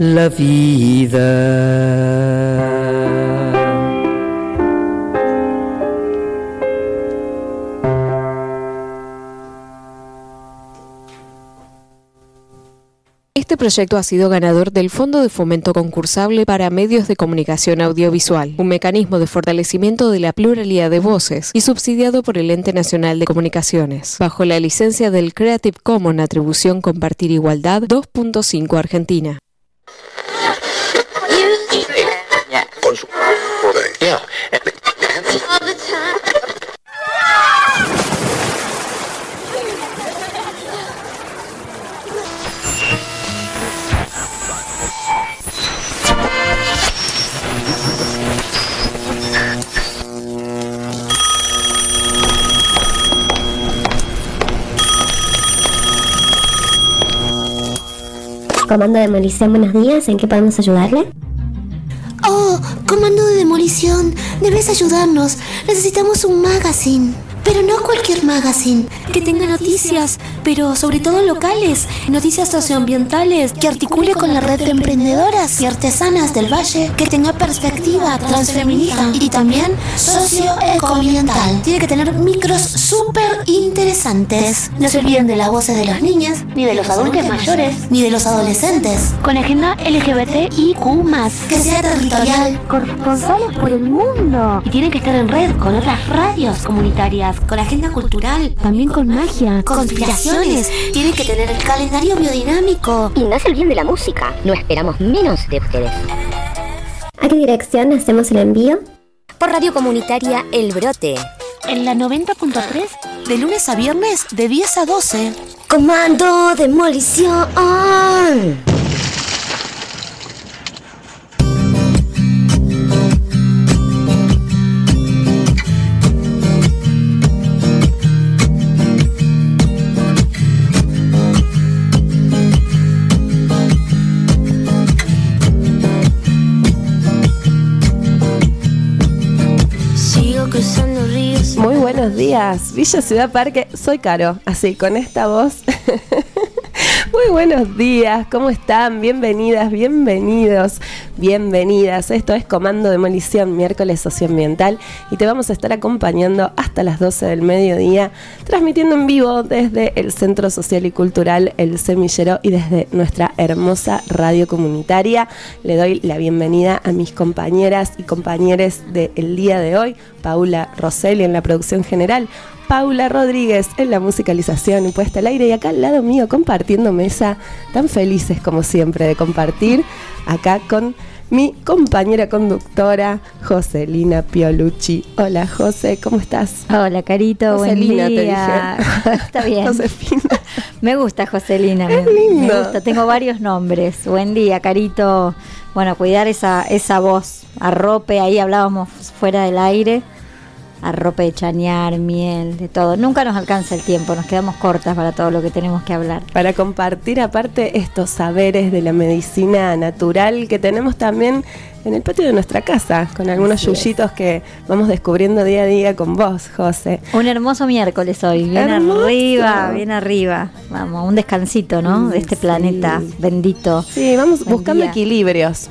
la vida. Este proyecto ha sido ganador del Fondo de Fomento Concursable para Medios de Comunicación Audiovisual, un mecanismo de fortalecimiento de la pluralidad de voces y subsidiado por el Ente Nacional de Comunicaciones, bajo la licencia del Creative Commons Atribución Compartir Igualdad 2.5 Argentina. Comando de demolición, buenos días, ¿en qué podemos ayudarle? Oh, comando de demolición, debes ayudarnos. Necesitamos un magazine. Pero no cualquier magazine, que tenga noticias, pero sobre todo locales, noticias socioambientales, que articule con la red de emprendedoras y artesanas del Valle, que tenga perspectiva transfeminista y también socioecoambiental. Tiene que tener micros súper interesantes. No se olviden de las voces de las niñas, ni de los adultos mayores, ni de los adolescentes. Con agenda LGBTIQ+, que sea territorial, corresponsales por el mundo. Y tiene que estar en red con otras radios comunitarias, con agenda cultural, también con magia, conspiraciones. Tienen que tener el calendario biodinámico. Y no se olviden de la música, no esperamos menos de ustedes. ¿A qué dirección hacemos el envío? Por Radio Comunitaria El Brote. En la 90.3, de lunes a viernes, de 10 a 12. Comando Demolición. Muy buenos días, Villa Ciudad Parque, soy Caro, así con esta voz. Muy buenos días, ¿cómo están? Bienvenidas, bienvenidos, bienvenidas. Esto es Comando Demolición, miércoles socioambiental, y te vamos a estar acompañando hasta las 12 del mediodía, transmitiendo en vivo desde el Centro Social y Cultural El Semillero y desde nuestra hermosa radio comunitaria. Le doy la bienvenida a mis compañeras y compañeros del día de hoy, Paula Rosselli en la producción general, Paula Rodríguez en la musicalización y puesta al aire, y acá al lado mío compartiendo mesa, tan felices como siempre de compartir acá con mi compañera conductora Joselina Piolucci. Hola José, ¿cómo estás? Hola Carito, Joselina, buen día. te dije. Está bien. Josefina. Me gusta Joselina, Es me lindo. gusta, tengo varios nombres. Buen día Carito. Bueno, cuidar esa voz, arrope, ahí hablábamos fuera del aire. Arrope de chañar, miel, de todo. Nunca nos alcanza el tiempo, nos quedamos cortas para todo lo que tenemos que hablar. Para compartir aparte estos saberes de la medicina natural que tenemos también en el patio de nuestra casa, con algunos yuyitos que vamos descubriendo día a día con vos, José. Un hermoso miércoles hoy, bien Hermoso. bien arriba. Vamos, un descansito, ¿no? De este planeta bendito. Sí, vamos Buen buscando día. equilibrios,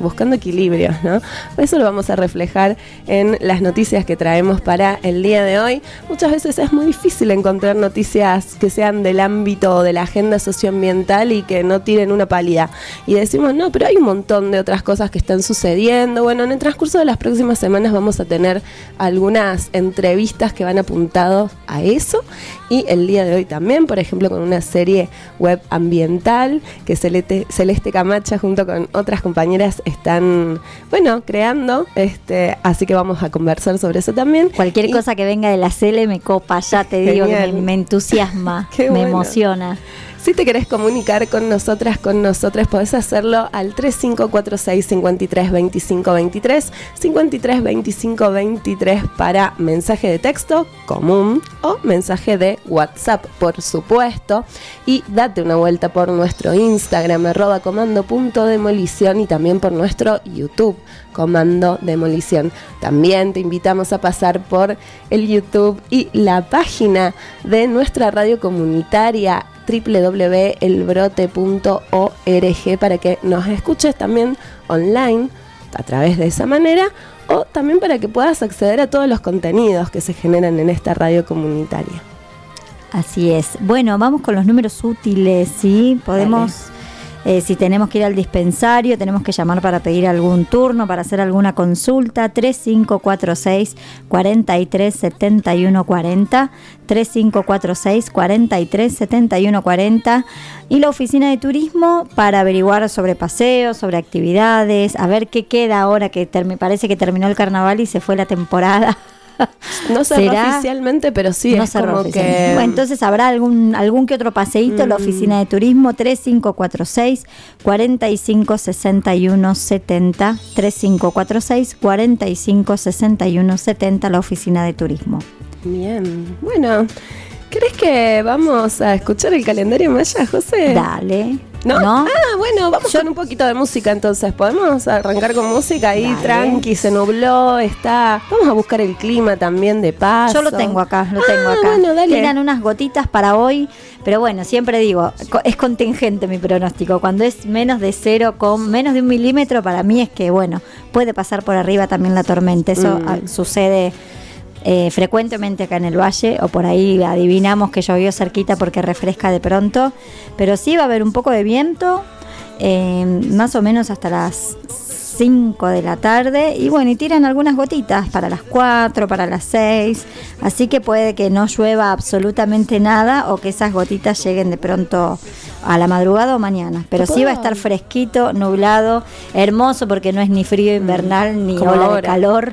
¿no? Eso lo vamos a reflejar en las noticias que traemos para el día de hoy. Muchas veces es muy difícil encontrar noticias que sean del ámbito de la agenda socioambiental y que no tiren una pálida. Y decimos, no, pero hay un montón de otras cosas que están sucediendo. Bueno, en el transcurso de las próximas semanas vamos a tener algunas entrevistas que van apuntados a eso, y el día de hoy también, por ejemplo, con una serie web ambiental que Celeste Camacha junto con otras compañeras están, bueno, creando, así que vamos a conversar sobre eso también. Cualquier cosa que venga de la Cele me copa, ya te digo, Genial. que me entusiasma, Qué me bueno. emociona. Si te querés comunicar con nosotras, con nosotros, podés hacerlo al 3546 53 25 23, 53 25 23 para mensaje de texto común o mensaje de WhatsApp, por supuesto. Y date una vuelta por nuestro Instagram, @comando.demolición, y también por nuestro YouTube, Comando Demolición. También te invitamos a pasar por el YouTube y la página de nuestra radio comunitaria www.elbrote.org para que nos escuches también online a través de esa manera, o también para que puedas acceder a todos los contenidos que se generan en esta radio comunitaria. Así es. Bueno, vamos con los números útiles, ¿sí? Podemos, si tenemos que ir al dispensario, tenemos que llamar para pedir algún turno, para hacer alguna consulta, 3546-437140, 3546-437140, y la oficina de turismo para averiguar sobre paseos, sobre actividades, a ver qué queda ahora que parece que terminó el carnaval y se fue la temporada. No cerró oficialmente, pero sí no es como que... Bueno, entonces habrá algún que otro paseíto. La oficina de turismo 3546-456170, 3546-456170, la oficina de turismo. Bien, bueno, ¿crees que vamos a escuchar el calendario maya, José? Dale. ¿No? Ah, bueno, vamos con un poquito de música entonces. ¿Podemos arrancar con música? Ahí tranqui, se nubló, vamos a buscar el clima también de paso. Yo lo tengo acá, Bueno, dale. Quedan unas gotitas para hoy, pero bueno, siempre digo, es contingente mi pronóstico. Cuando es menos de 0, con menos de 1 milímetro, para mí es que, bueno, puede pasar por arriba también la tormenta. Eso sucede frecuentemente acá en el valle, o por ahí adivinamos que llovió cerquita porque refresca de pronto, pero sí va a haber un poco de viento, más o menos hasta las 5 de la tarde, y bueno, y tiran algunas gotitas para las 4, para las 6, así que puede que no llueva absolutamente nada, o que esas gotitas lleguen de pronto a la madrugada o mañana, pero sí va a estar fresquito, nublado, hermoso, porque no es ni frío invernal ni ola de calor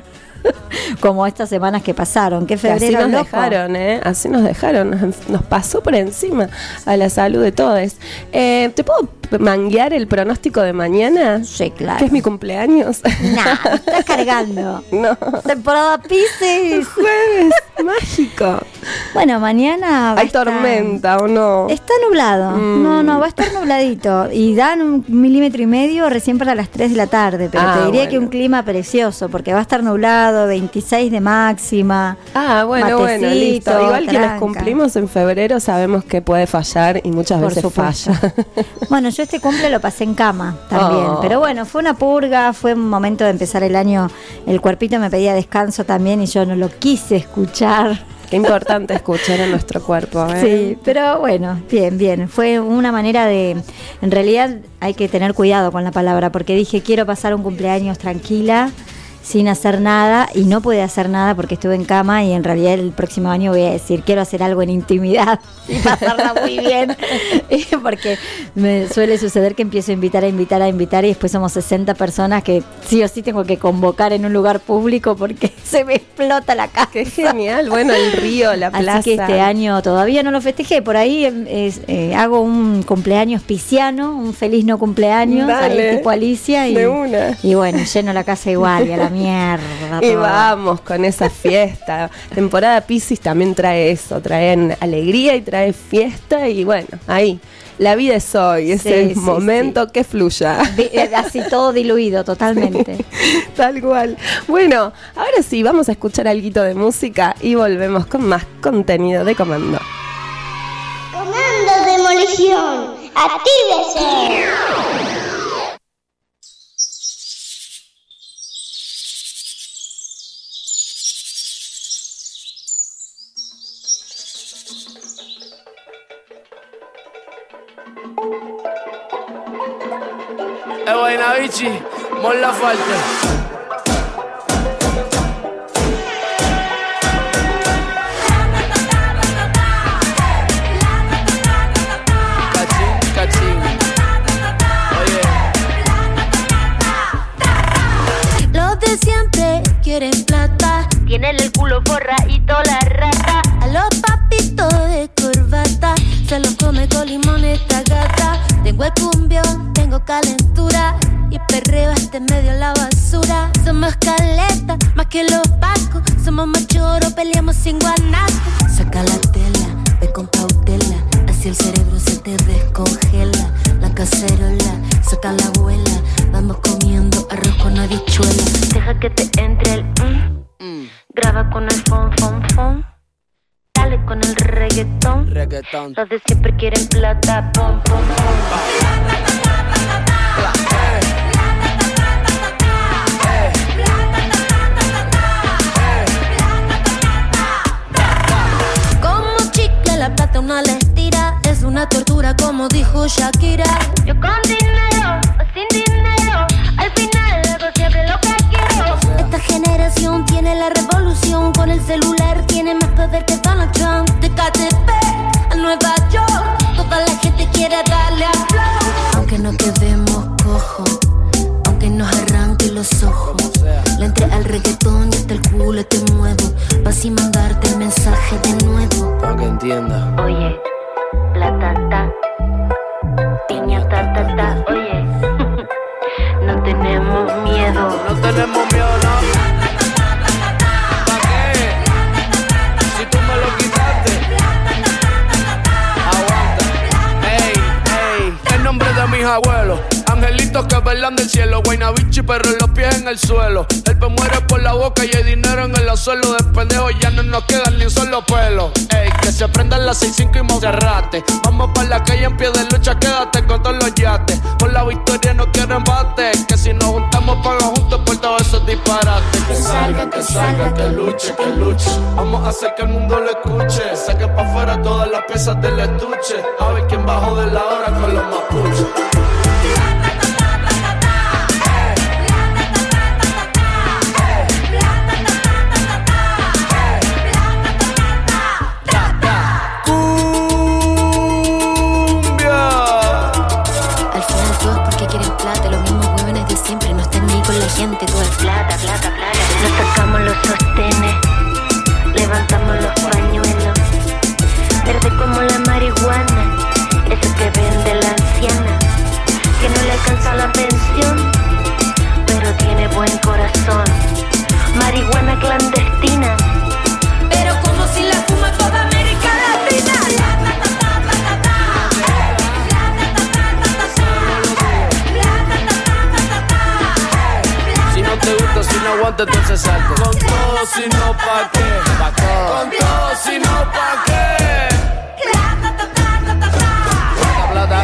como estas semanas que pasaron. Que febrero así nos dejaron, así nos dejaron, nos pasó por encima a la salud de todos. ¿Te puedo manguear el pronóstico de mañana? Sí, claro. Que es mi cumpleaños. Nah, estás cargando. No. Temporada Piscis. Jueves, mágico. Bueno, mañana ¿Hay tormenta o no? Está nublado. No, va a estar nubladito. Y dan 1,5 milímetros recién para las 3 de la tarde. Pero te diría que un clima precioso, porque va a estar nublado, 26 de máxima. Bueno, listo. Igual tranca. Quienes cumplimos en febrero sabemos que puede fallar, y muchas veces falla. Bueno, yo este cumple lo pasé en cama también. Pero bueno, fue una purga, fue un momento de empezar el año. El cuerpito me pedía descanso también y yo no lo quise escuchar. Qué importante escuchar a nuestro cuerpo, Sí, pero bueno, bien. Fue una manera de... En realidad hay que tener cuidado con la palabra, porque dije, quiero pasar un cumpleaños tranquila, sin hacer nada, y no pude hacer nada porque estuve en cama, y en realidad el próximo año voy a decir, quiero hacer algo en intimidad y pasarla muy bien, porque me suele suceder que empiezo a invitar, y después somos 60 personas que sí o sí tengo que convocar en un lugar público porque se me explota la casa. Qué genial, bueno, el río, la plaza. Así que este año todavía no lo festejé, por ahí hago un cumpleaños pisciano, un feliz no cumpleaños, ahí tipo Alicia, y bueno, lleno la casa igual, y a la mierda. Y vamos con esa fiesta. Temporada Piscis también trae eso, traen alegría y trae fiesta, y bueno, ahí la vida es hoy, es el momento que fluya. Así todo diluido totalmente. Tal cual. Bueno, ahora sí, vamos a escuchar algo de música y volvemos con más contenido de Comando. Comando Demolición, actívese. Guaynabichi, Mon Laferte. Cachín. Oye. Los de siempre quieren plata, Tienen el culo forradito la rata. a los papitos de corbata se los come con limón esta gata. Tengo el cumbión, tengo calentura y perreo hasta medio la basura. Somos caleta, más que los pacos. Somos machoros, peleamos sin guanaco. Saca la tela, ve con cautela, así el cerebro se te descongela. La cacerola, saca la abuela, vamos comiendo arroz con habichuela. Deja que te entre el graba con el fon. Dale con el reggaetón. Los de siempre quieren plata, pom, pom, pom. Como chicle la plata una les tira, es una tortura como dijo Shakira. Yo con dinero o sin dinero, al final hago siempre lo que quiero. Esta generación tiene la revolución, con el celular tiene más poder que Donald Trump. De KTP a Nueva York, toda la gente quiere darle a flow. Aunque no quedemos cojos, aunque nos arranque los ojos, le entré al reggaetón y hasta el culo te muevo, pa' así mandarte el mensaje de nuevo. Para que entienda. Oye, platata, piña ta ta ta. Oye, no tenemos miedo. No tenemos miedo, ¿no? ¿Para qué? Si tú me lo quitaste. Aguanta. Ey, el nombre de mis abuelos. Angelitos que velan del cielo, Guaynabichi, pero los pies en el suelo. El pe muere por la boca y hay dinero en el suelo. De pendejo ya no nos quedan ni un solo pelo. Ey, que se prendan las 6-5 y Monserrate. Vamos pa' la calle en pie de lucha, quédate con todos los yates. Por la victoria no quiero embate, que si nos juntamos paga juntos por todos esos disparates. Que salga, que luche, que luche. Vamos a hacer que el mundo lo escuche. Saque pa' afuera todas las piezas del estuche. A ver quién bajó de la hora con los mapuches. Gente, todo es plata, plata, plata. Nos sacamos los sostenes, levantamos los pañuelos. Verde como la marihuana, eso que vende la anciana, que no le alcanza la pensión, pero tiene buen corazón. Marihuana clandestina, pero como si la fuma toda América Latina. Te gusta, si no aguanta, entonces salte. Con todo, si no, ¿pa' qué? Con todo, si no, ¿pa' qué? Plata,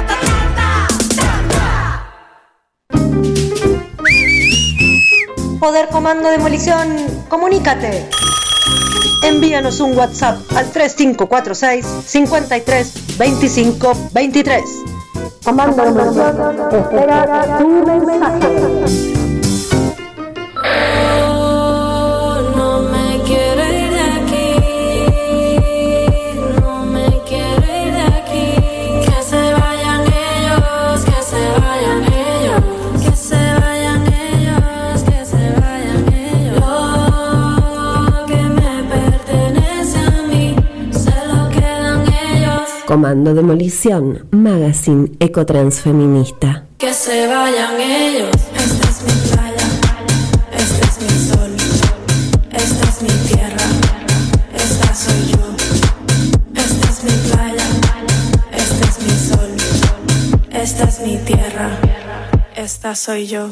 Poder Comando Demolición, comunícate. Envíanos un WhatsApp al 3546 53 25 23. Comando Demolición, espera tu mensaje. Comando Demolición, magazine ecotransfeminista. Que se vayan ellos. Esta es mi playa, este es mi sol, esta es mi tierra, esta soy yo. Esta es mi playa, este es mi sol, esta es mi tierra, esta soy yo.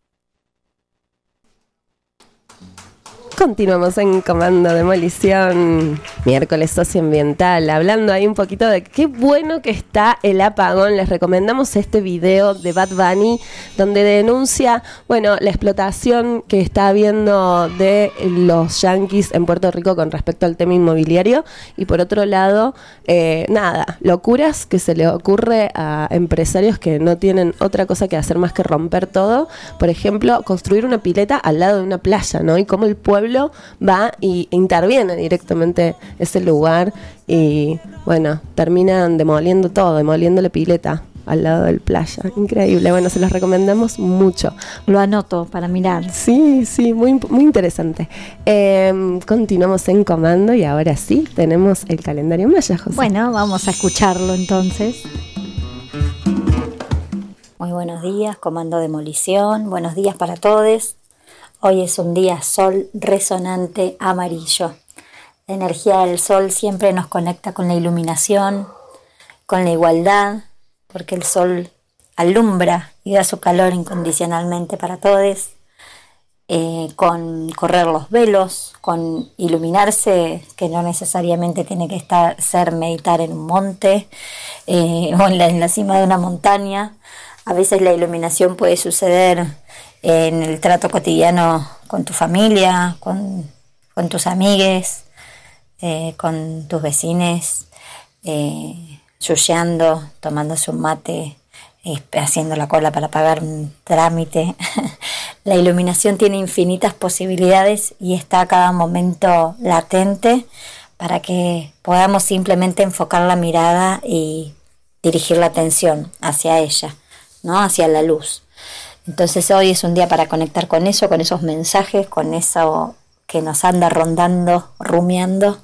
Continuamos en Comando Demolición, miércoles socioambiental, hablando ahí un poquito de qué bueno que está el apagón. Les recomendamos este video de Bad Bunny, donde denuncia, bueno, la explotación que está habiendo de los yanquis en Puerto Rico con respecto al tema inmobiliario. Y por otro lado, locuras que se le ocurre a empresarios que no tienen otra cosa que hacer más que romper todo. Por ejemplo, construir una pileta al lado de una playa, ¿no? Y cómo el pueblo va y interviene directamente ese lugar y, bueno, terminan demoliendo todo, demoliendo la pileta al lado del playa. Increíble. Bueno, se los recomendamos mucho. Lo anoto para mirar. Sí, muy, muy interesante. Continuamos en Comando y ahora sí tenemos el calendario maya, José. Bueno, vamos a escucharlo entonces. Muy buenos días, Comando Demolición. Buenos días para todos. Hoy es un día sol resonante amarillo. La energía del sol siempre nos conecta con la iluminación, con la igualdad, porque el sol alumbra y da su calor incondicionalmente para todos. con correr los velos, con iluminarse, que no necesariamente tiene que ser meditar en un monte o en la cima de una montaña. A veces la iluminación puede suceder en el trato cotidiano con tu familia, con tus amigues, con tus vecines, yuyando, tomándose un mate, haciendo la cola para pagar un trámite. La iluminación tiene infinitas posibilidades y está a cada momento latente para que podamos simplemente enfocar la mirada y dirigir la atención hacia ella, ¿no? Hacia la luz. Entonces hoy es un día para conectar con eso, con esos mensajes, con eso que nos anda rondando, rumiando,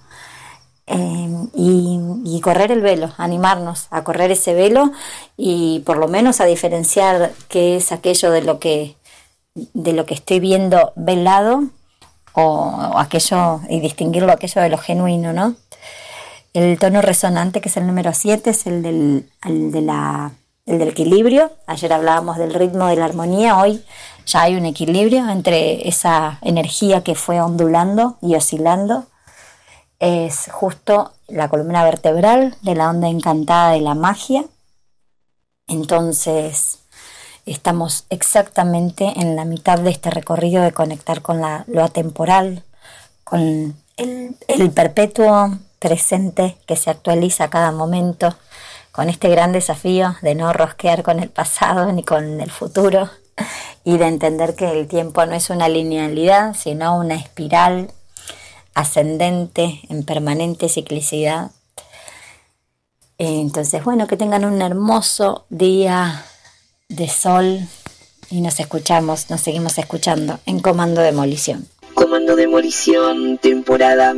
y correr el velo, animarnos a correr ese velo y por lo menos a diferenciar qué es aquello de lo que estoy viendo velado o aquello, y distinguirlo aquello de lo genuino, ¿no? El tono resonante, que es el número 7, es el del equilibrio. Ayer hablábamos del ritmo de la armonía, hoy ya hay un equilibrio entre esa energía que fue ondulando y oscilando. Es justo la columna vertebral de la onda encantada de la magia. Entonces estamos exactamente en la mitad de este recorrido de conectar con lo atemporal, con el perpetuo presente que se actualiza a cada momento, con este gran desafío de no rosquear con el pasado ni con el futuro y de entender que el tiempo no es una linealidad, sino una espiral ascendente en permanente ciclicidad. Entonces, bueno, que tengan un hermoso día de sol y nos seguimos escuchando en Comando Demolición. Comando Demolición, temporada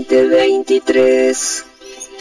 2023.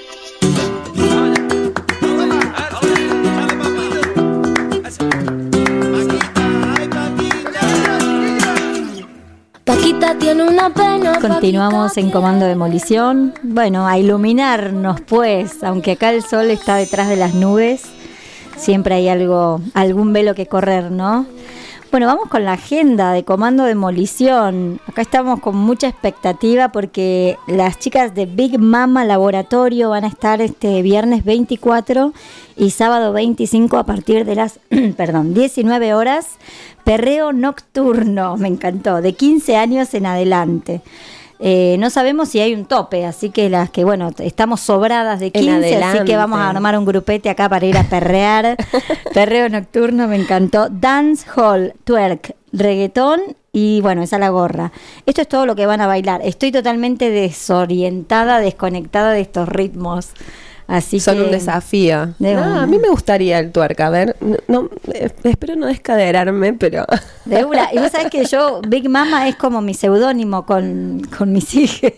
Paquita tiene una pena. Continuamos en Comando Demolición. Bueno, a iluminarnos pues, aunque acá el sol está detrás de las nubes, siempre hay algún velo que correr, ¿no? Bueno, vamos con la agenda de Comando Demolición. Acá estamos con mucha expectativa porque las chicas de Big Mama Laboratorio van a estar este viernes 24 y sábado 25 a partir de las 19 horas. Perreo nocturno, me encantó, de 15 años en adelante. No sabemos si hay un tope, así que estamos sobradas de 15, así que vamos a armar un grupete acá para ir a perrear. Perreo nocturno, me encantó. Dance hall, twerk, reggaetón y esa la gorra. Esto es todo lo que van a bailar. Estoy totalmente desorientada, desconectada de estos ritmos. Así son que un desafío. A mí me gustaría el twerk. A ver, espero no descaderarme, pero... De una. Y vos sabés que Big Mama es como mi seudónimo con mis hijas.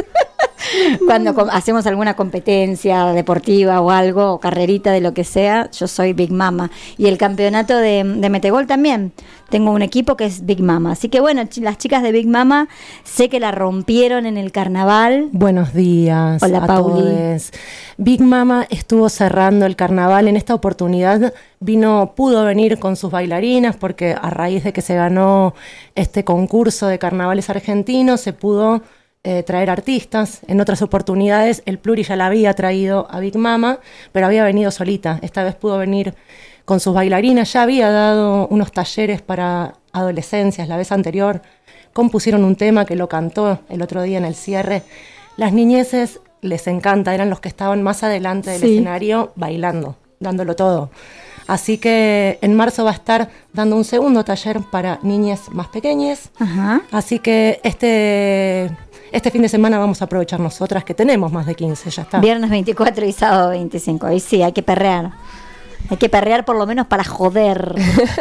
Cuando hacemos alguna competencia deportiva o algo, o carrerita de lo que sea, yo soy Big Mama. Y el campeonato de Metegol también. Tengo un equipo que es Big Mama. Así que las chicas de Big Mama sé que la rompieron en el carnaval. Buenos días. Hola, a Pauli. todos. Big Mama estuvo cerrando el carnaval. En esta oportunidad pudo venir con sus bailarinas porque a raíz de que se ganó este concurso de carnavales argentinos se pudo traer artistas. En otras oportunidades el Pluri ya la había traído a Big Mama, pero había venido solita. Esta vez pudo venir con sus bailarinas. Ya había dado unos talleres para adolescencias la vez anterior. Compusieron un tema que lo cantó el otro día en el cierre. Las niñeces les encanta, eran los que estaban más adelante del escenario bailando, dándolo todo. Así que en marzo va a estar dando un segundo taller para niñas más pequeñas. Ajá. Así que este fin de semana vamos a aprovechar nosotras que tenemos más de 15, ya está. Viernes 24 y sábado 25. Ahí sí, hay que perrear. Hay que perrear por lo menos para joder.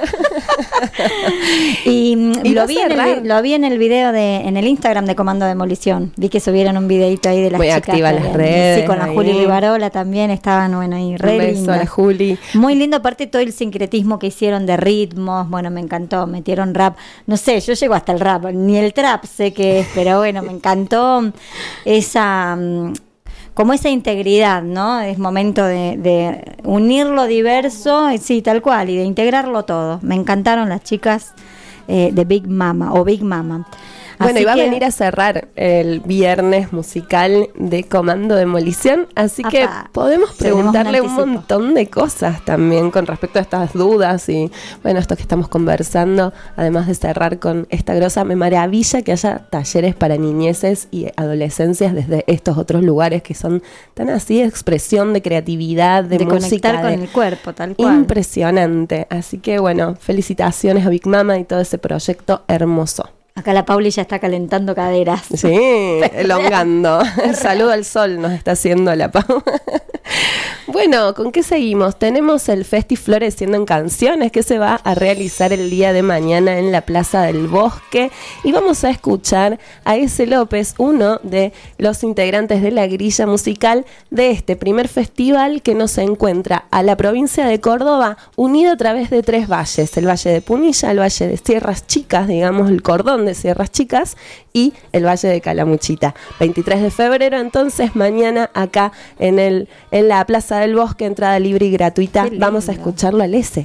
Y lo vi en el video en el Instagram de Comando Demolición. Vi que subieron un videito ahí de las chicas. Muy activa las redes. Sí, con la Juli Rivarola también estaban, ahí re lindas. Un beso a la Juli. Muy lindo, aparte todo el sincretismo que hicieron de ritmos. Me encantó, metieron rap. No sé, yo llego hasta el rap, ni el trap sé qué es, pero me encantó esa... como esa integridad, ¿no? Es momento de unir lo diverso, sí, tal cual, y de integrarlo todo. Me encantaron las chicas. de Big Mama o Big Mama. Bueno, Así y va a que- venir a cerrar el viernes musical de Comando Demolición, así que Apá, podemos preguntarle tenemos un un montón de cosas también con respecto a estas dudas y, bueno, esto que estamos conversando, además de cerrar con esta grosa, me maravilla que haya talleres para niñeces y adolescencias desde estos otros lugares que son tan así de expresión, de creatividad, de música. conectar con de- el cuerpo, tal cual. Impresionante, así que bueno, felicitaciones a Big Mama y todo ese proyecto hermoso. Acá la Pauli ya está calentando caderas. Sí, elongando. El saludo al sol nos está haciendo la Pau. Bueno, ¿con qué seguimos? Tenemos el Festi Floreciendo en Canciones que se va a realizar el día de mañana en la Plaza del Bosque y vamos a escuchar a S. López, uno de los integrantes de la grilla musical de este primer festival que nos encuentra a la provincia de Córdoba unido a través de 3 valles, el Valle de Punilla, el Valle de Sierras Chicas, digamos el cordón de Sierras Chicas y el Valle de Calamuchita. 23 de febrero, entonces mañana acá en la Plaza del Bosque, entrada libre y gratuita. Vamos a escucharlo al S.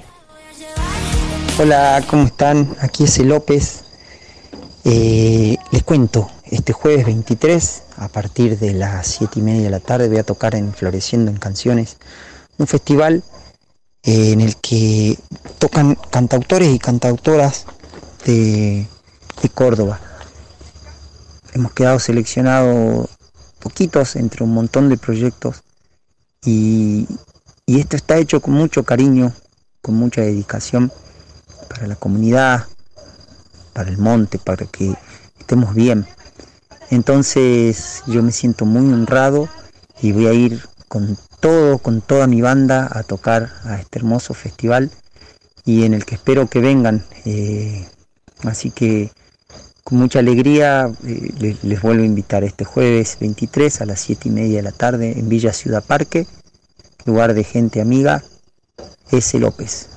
Hola, ¿cómo están? Aquí es el López. Les cuento, este jueves 23, a partir de las 7:30 de la tarde, voy a tocar en Floreciendo en Canciones, un festival en el que tocan cantautores y cantautoras de Córdoba. Hemos quedado seleccionados poquitos entre un montón de proyectos y esto está hecho con mucho cariño, con mucha dedicación para la comunidad, para el monte, para que estemos bien. Entonces yo me siento muy honrado y voy a ir con toda mi banda a tocar a este hermoso festival y en el que espero que vengan. Así que con mucha alegría les vuelvo a invitar este jueves 23 a las 7:30 de la tarde en Villa Ciudad Parque, lugar de gente amiga, S. López.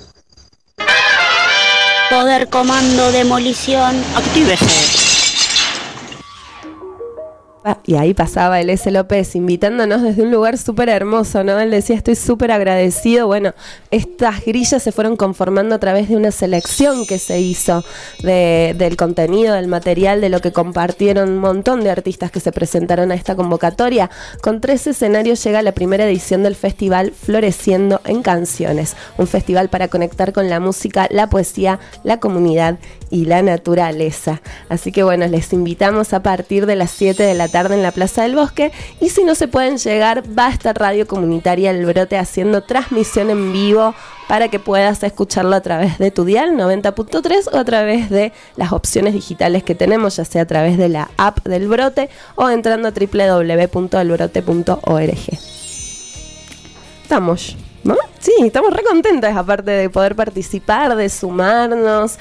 Poder Comando Demolición, actívese. Y ahí pasaba el S. López invitándonos desde un lugar súper hermoso, ¿no? Él decía, estoy súper agradecido. Bueno, estas grillas se fueron conformando a través de una selección que se hizo del contenido, del material, de lo que compartieron un montón de artistas que se presentaron a esta convocatoria. Con 3 escenarios llega la primera edición del festival Floreciendo en Canciones, un festival para conectar con la música, la poesía, la comunidad y la naturaleza. Así que bueno, les invitamos a partir de las 7 de la tarde en la Plaza del Bosque, y si no se pueden llegar, va a estar Radio Comunitaria El Brote haciendo transmisión en vivo para que puedas escucharlo a través de tu dial 90.3 o a través de las opciones digitales que tenemos, ya sea a través de la app del Brote o entrando a www.elbrote.org. Estamos, ¿no? Sí, estamos re contentas, aparte de poder participar, de sumarnos.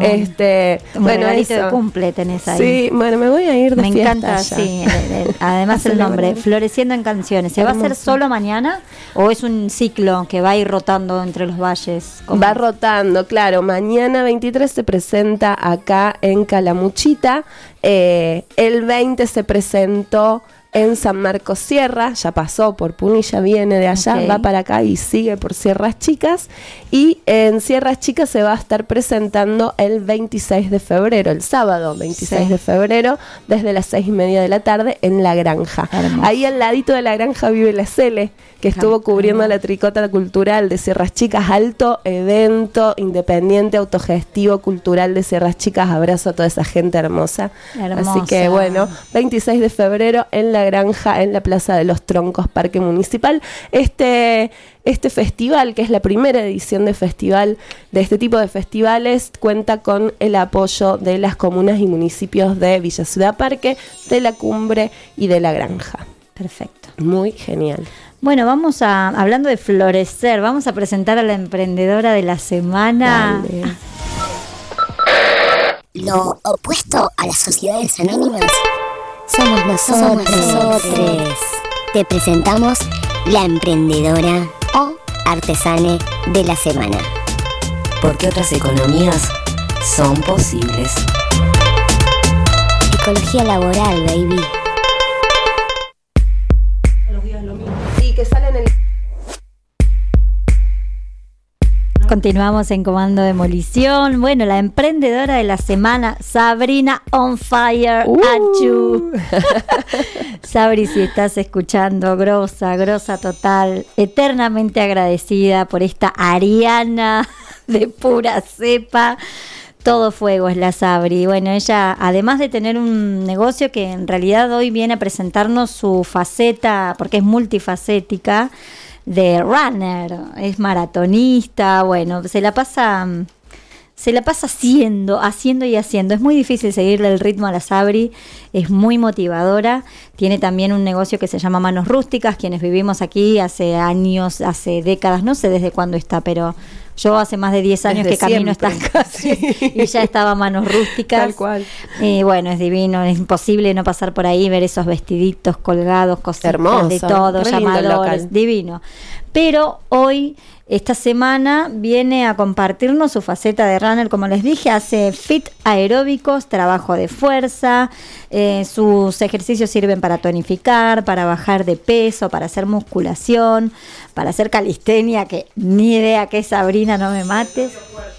Un Bueno, regalito eso. de cumple tenés ahí. Sí, bueno, me voy a ir de Me fiesta encanta, ya. sí. Además el nombre, Floreciendo en Canciones. ¿Se va a hacer Hermoso. solo mañana o es un ciclo que va a ir rotando entre los valles? ¿Cómo? Va rotando, claro. Mañana 23 se presenta acá en Calamuchita. El 20 se presentó en San Marcos Sierra, ya pasó por Punilla, viene de allá, Ok. va para acá y sigue por Sierras Chicas. Y en Sierras Chicas se va a estar presentando el 26 de febrero, el sábado 26 Sí. de febrero, desde las 6:30 de la tarde en La Granja. Hermoso. Ahí al ladito de La Granja vive la Cele, que estuvo cubriendo la tricota cultural de Sierras Chicas, alto evento independiente, autogestivo, cultural de Sierras Chicas. Abrazo a toda esa gente hermosa. Hermosa. Así que bueno, 26 de febrero en La Granja, en la Plaza de los Troncos, Parque Municipal. Este festival, que es la primera edición de festival, de este tipo de festivales, cuenta con el apoyo de las comunas y municipios de Villa Ciudad Parque, de La Cumbre y de La Granja. Perfecto. Muy genial. Bueno, hablando de florecer, vamos a presentar a la emprendedora de la semana. Dale. Lo opuesto a las sociedades anónimas somos nosotros. Te presentamos la emprendedora o artesane de la semana. Porque otras economías son posibles. Ecología laboral, baby. Y que salen el... Continuamos en Comando Demolición. Bueno, la emprendedora de la semana, Sabrina on fire. Achu. Sabri, si estás escuchando, grosa total, eternamente agradecida por esta Ariana de pura cepa. Todo fuego es la Sabri. Bueno, ella, además de tener un negocio que en realidad hoy viene a presentarnos su faceta, porque es multifacética, de runner, es maratonista, bueno, se la pasa haciendo y haciendo. Es muy difícil seguirle el ritmo a la Sabri, es muy motivadora. Tiene también un negocio que se llama Manos Rústicas, quienes vivimos aquí hace años, hace décadas, no sé desde cuándo está, pero yo hace más de 10 años desde que camino esta casa y ya estaba Manos Rústicas. Tal cual. Y bueno, es divino, es imposible no pasar por ahí, ver esos vestiditos colgados, cositas hermoso, de todo, llamadores, divino. Pero hoy, esta semana, viene a compartirnos su faceta de runner. Como les dije, hace fit aeróbicos, trabajo de fuerza, sus ejercicios sirven para tonificar, para bajar de peso, para hacer musculación, para hacer calistenia, que ni idea qué es, Sabrina, no me mates.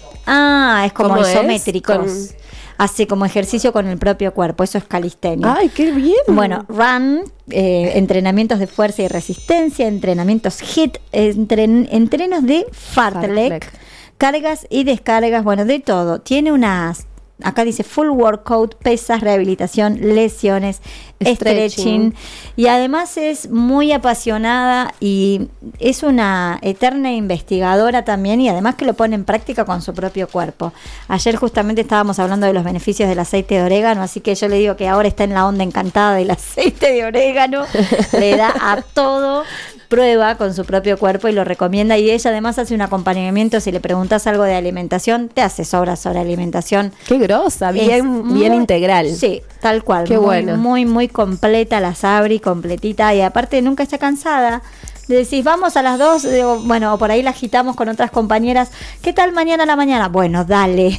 Es como isométricos. Hace como ejercicio con el propio cuerpo, eso es calistenia. ¡Ay, qué bien! Bueno, run, entrenamientos de fuerza y resistencia, entrenamientos HIIT, entrenos de fartlek, cargas y descargas, bueno, de todo. Tiene unas, acá dice full workout, pesas, rehabilitación, lesiones, stretching. Y además es muy apasionada y es una eterna investigadora también, y además que lo pone en práctica con su propio cuerpo. Ayer justamente estábamos hablando de los beneficios del aceite de orégano, así que yo le digo que ahora está en la onda encantada del aceite de orégano, le da a todo. Prueba con su propio cuerpo y lo recomienda, y ella además hace un acompañamiento. Si le preguntas algo de alimentación, te asesora sobre alimentación. Qué grosa, bien integral. Sí, tal cual. Qué bueno. Muy completa la Sabri, completita, y aparte nunca está cansada. Le decís, vamos a las 2, o por ahí la agitamos con otras compañeras. ¿Qué tal mañana a la mañana? Bueno, dale.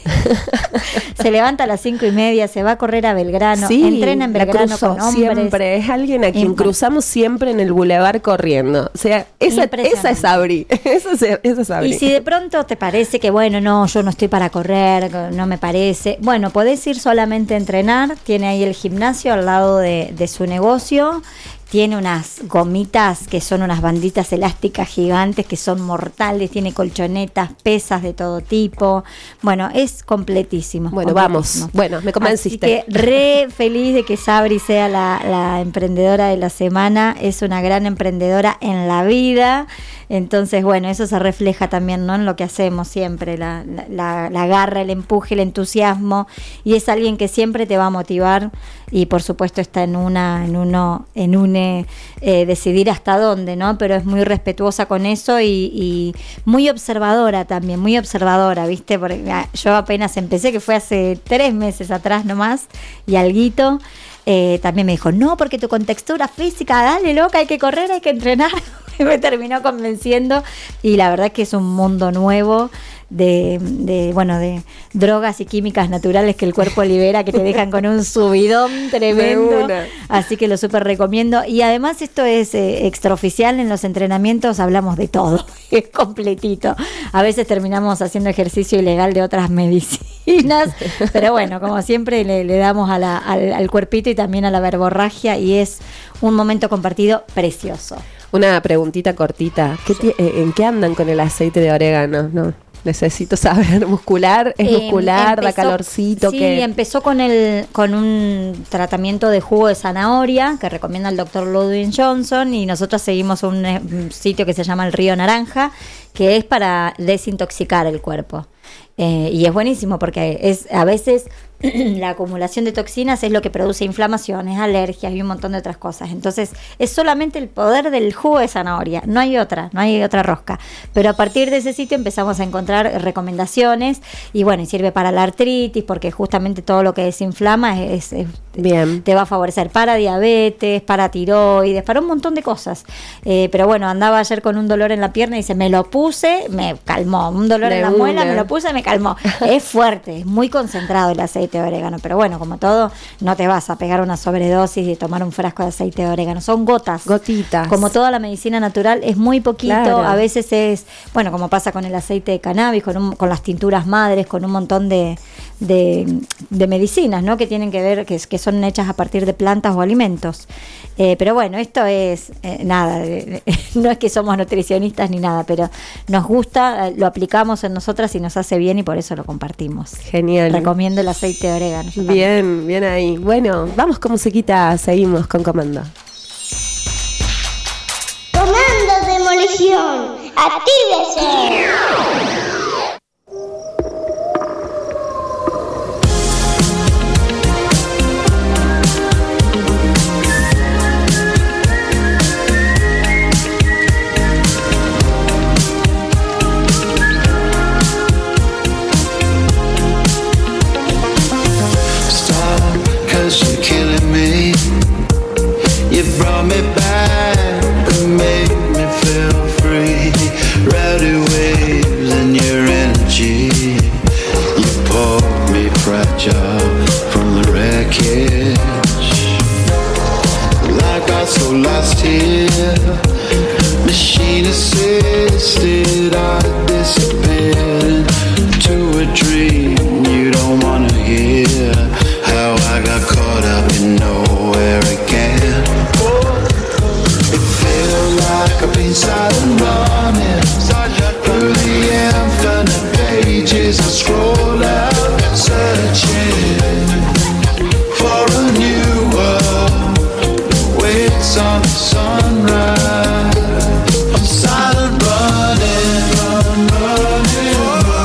Se levanta a las 5:30, se va a correr a Belgrano, entrena en Belgrano con hombres. Siempre, es alguien a quien cruzamos siempre en el bulevar corriendo. O sea, esa es Sabri. Esa es Sabri. Y si de pronto te parece que, no, yo no estoy para correr, no me parece. Bueno, podés ir solamente a entrenar. Tiene ahí el gimnasio al lado de su negocio. Tiene unas gomitas que son unas banditas elásticas gigantes que son mortales, tiene colchonetas, pesas de todo tipo. Bueno, es completísimo. Bueno, vamos. Bueno, me convenciste. Así que re feliz de que Sabri sea la emprendedora de la semana. Es una gran emprendedora en la vida. Entonces, bueno, eso se refleja también, ¿no?, en lo que hacemos siempre, la garra, el empuje, el entusiasmo, y es alguien que siempre te va a motivar, y por supuesto está en decidir hasta dónde, ¿no? Pero es muy respetuosa con eso y muy observadora también, muy observadora, ¿viste? Porque yo apenas empecé, que fue hace 3 meses atrás nomás, y alguito. También me dijo, no, porque tu contextura física, dale loca, hay que correr, hay que entrenar. Y me terminó convenciendo, y la verdad es que es un mundo nuevo de drogas y químicas naturales que el cuerpo libera, que te dejan con un subidón tremendo. Así que lo súper recomiendo. Y además esto es extraoficial, en los entrenamientos hablamos de todo, es completito. A veces terminamos haciendo ejercicio ilegal de otras medicinas, pero bueno, como siempre le damos al cuerpito y también a la verborragia, y es un momento compartido precioso. Una preguntita cortita. ¿En qué andan con el aceite de orégano? No, necesito saber. ¿Muscular? ¿Es muscular? ¿Da calorcito? Sí, empezó con un tratamiento de jugo de zanahoria que recomienda el doctor Ludwig Johnson, y nosotros seguimos un sitio que se llama el Río Naranja, que es para desintoxicar el cuerpo. Y es buenísimo porque a veces la acumulación de toxinas es lo que produce inflamaciones, alergias y un montón de otras cosas. Entonces es solamente el poder del jugo de zanahoria, no hay otra rosca. Pero a partir de ese sitio empezamos a encontrar recomendaciones, y bueno, y sirve para la artritis, porque justamente todo lo que desinflama te va a favorecer para diabetes, para tiroides, para un montón de cosas. Pero bueno, andaba ayer con un dolor en la pierna y dice, me lo puse, me calmó. Un dolor en la muela, me lo puse, me calmó. Es fuerte, es muy concentrado el aceite aceite de orégano. Pero bueno, como todo, no te vas a pegar una sobredosis de tomar un frasco de aceite de orégano. Son gotitas. Como toda la medicina natural, es muy poquito. Claro. A veces es, bueno, como pasa con el aceite de cannabis, con las tinturas madres, con un montón de medicinas, ¿no? Que tienen que ver, que son hechas a partir de plantas o alimentos. Pero bueno, esto es nada, no es que somos nutricionistas ni nada, pero nos gusta, lo aplicamos en nosotras y nos hace bien y por eso lo compartimos. Genial. Recomiendo el aceite de orégano. Bien, bien ahí. Bueno, vamos con musiquita, seguimos con Comando. Comando Demolición, actívese. You're killing me. You brought me back and made me feel free. Rowdy waves and your energy. You pulled me fragile from the wreckage. Like I so lost here. Machine assisted, I disappeared into a dream you don't wanna hear. How I got caught up in nowhere again. It feels like I've been silent running through the infinite pages. I scroll out, searching for a new world. Waits on the sunrise. I'm silent running, running.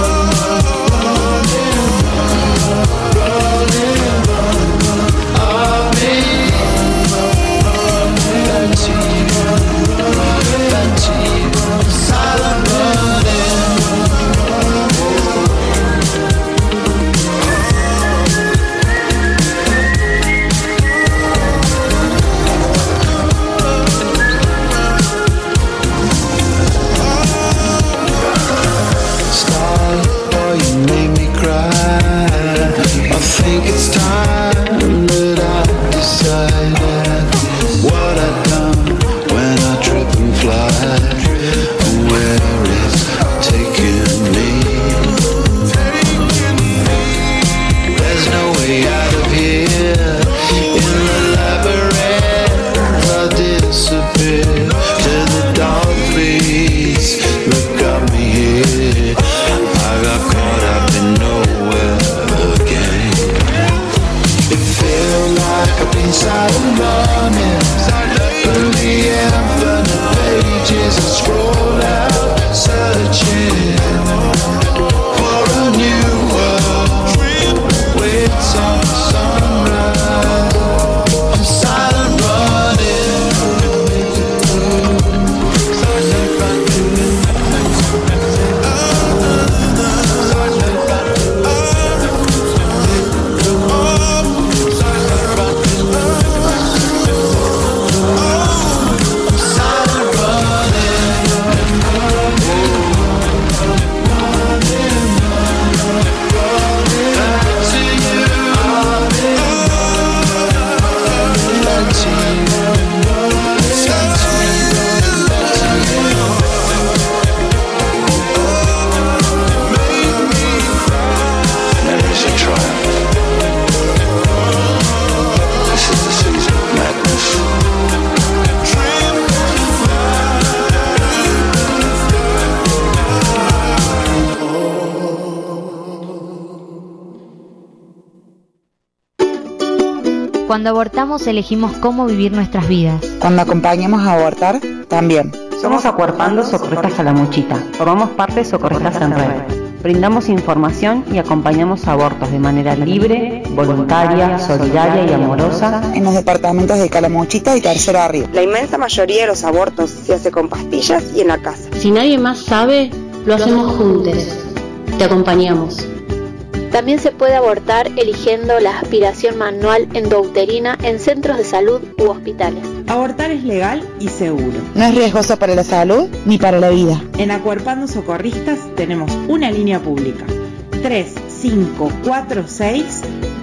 Cuando abortamos elegimos cómo vivir nuestras vidas. Cuando acompañamos a abortar, también. Somos Acuerpando Socorristas a la Muchita. Formamos parte de Socorristas en Red. Brindamos información y acompañamos abortos de manera libre, voluntaria, solidaria y amorosa en los departamentos de Calamuchita y Tercero Arriba. La inmensa mayoría de los abortos se hace con pastillas y en la casa. Si nadie más sabe, lo hacemos juntos. Te acompañamos. También se puede abortar eligiendo la aspiración manual endouterina en centros de salud u hospitales. Abortar es legal y seguro. No es riesgoso para la salud ni para la vida. En Acuerpando Socorristas tenemos una línea pública: 3546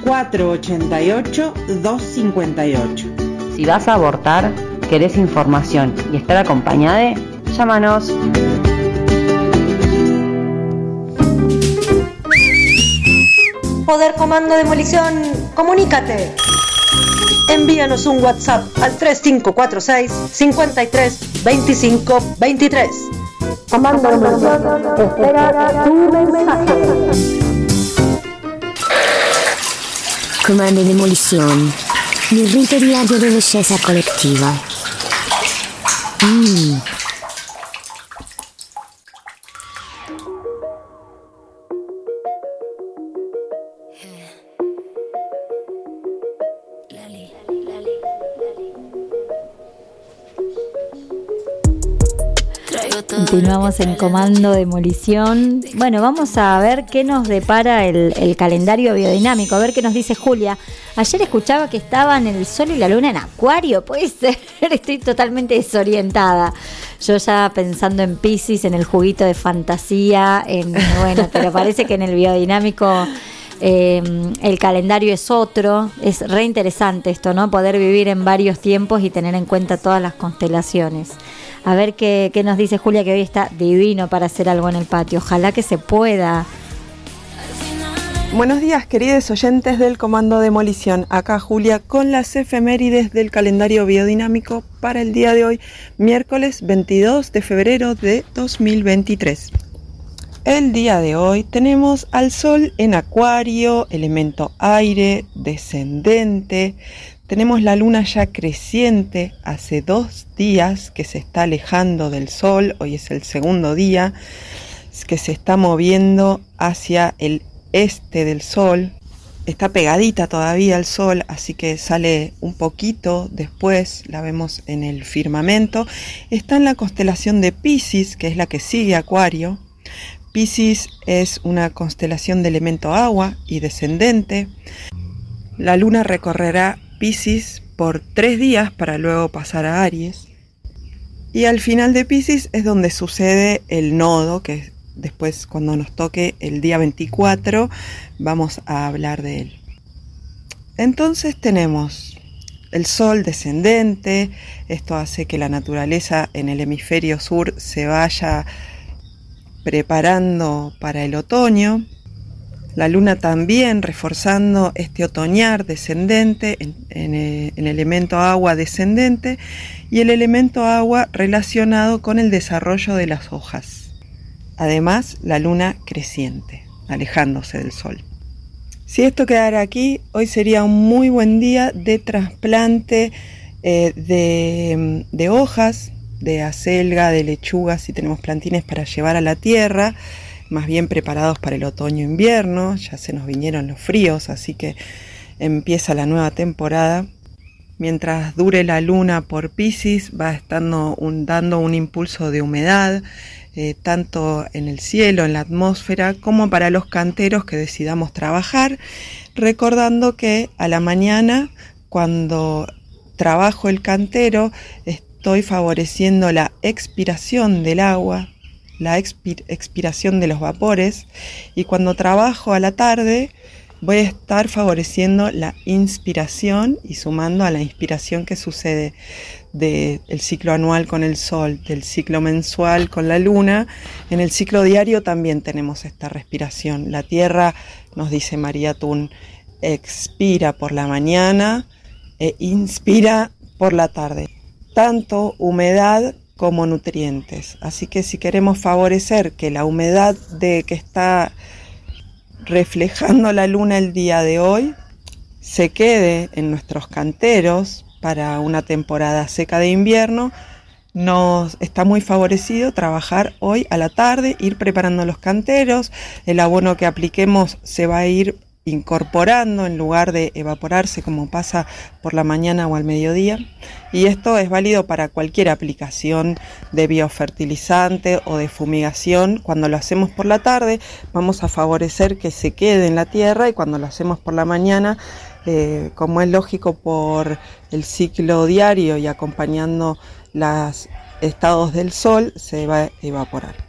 488-258. Si vas a abortar, querés información y estar acompañada, llámanos. Poder Comando Demolición, comunícate. Envíanos un WhatsApp al 3546 53 25 23. Comando Demolición espera tu mensaje. Comando Demolición, mi rito diario de belleza colectiva. Continuamos en Comando Demolición. Bueno, vamos a ver qué nos depara el calendario biodinámico, a ver qué nos dice Julia. Ayer escuchaba que estaban el Sol y la Luna en Acuario, puede ser, estoy totalmente desorientada. Yo ya pensando en Piscis, en el juguito de fantasía, bueno, pero parece que en el biodinámico el calendario es otro. Es re interesante esto, ¿no? Poder vivir en varios tiempos y tener en cuenta todas las constelaciones. A ver qué nos dice Julia, que hoy está divino para hacer algo en el patio. Ojalá que se pueda. Buenos días, queridos oyentes del Comando Demolición. Acá Julia con las efemérides del calendario biodinámico para el día de hoy, miércoles 22 de febrero de 2023. El día de hoy tenemos al Sol en Acuario, elemento aire, descendente. Tenemos la Luna ya creciente, hace 2 días que se está alejando del Sol, hoy es el segundo día, que se está moviendo hacia el este del Sol. Está pegadita todavía al Sol, así que sale un poquito después, la vemos en el firmamento. Está en la constelación de Piscis, que es la que sigue Acuario. Piscis es una constelación de elemento agua y descendente. La Luna recorrerá Piscis por 3 días para luego pasar a Aries. Y al final de Piscis es donde sucede el nodo, que después cuando nos toque el día 24 vamos a hablar de él. Entonces tenemos el Sol descendente. Esto hace que la naturaleza en el hemisferio sur se vaya preparando para el otoño. La Luna también reforzando este otoñar descendente en el elemento agua descendente, y el elemento agua relacionado con el desarrollo de las hojas. Además, la Luna creciente, alejándose del Sol. Si esto quedara aquí, hoy sería un muy buen día de trasplante de hojas, de acelga, de lechuga, si tenemos plantines para llevar a la tierra, más bien preparados para el otoño-invierno. Ya se nos vinieron los fríos, así que empieza la nueva temporada. Mientras dure la Luna por Piscis, va estando dando un impulso de humedad, tanto en el cielo, en la atmósfera, como para los canteros que decidamos trabajar, recordando que a la mañana, cuando trabajo el cantero, estoy favoreciendo la expiración del agua, la expiración de los vapores, y cuando trabajo a la tarde voy a estar favoreciendo la inspiración y sumando a la inspiración que sucede del ciclo anual con el Sol, del ciclo mensual con la Luna. En el ciclo diario también tenemos esta respiración. La Tierra, nos dice María Tun, expira por la mañana e inspira por la tarde, tanto humedad como nutrientes. Así que si queremos favorecer que la humedad que está reflejando la Luna el día de hoy se quede en nuestros canteros para una temporada seca de invierno, nos está muy favorecido trabajar hoy a la tarde, ir preparando los canteros. El abono que apliquemos se va a ir incorporando en lugar de evaporarse como pasa por la mañana o al mediodía, y esto es válido para cualquier aplicación de biofertilizante o de fumigación. Cuando lo hacemos por la tarde vamos a favorecer que se quede en la tierra, y cuando lo hacemos por la mañana, como es lógico por el ciclo diario y acompañando los estados del Sol, se va a evaporar.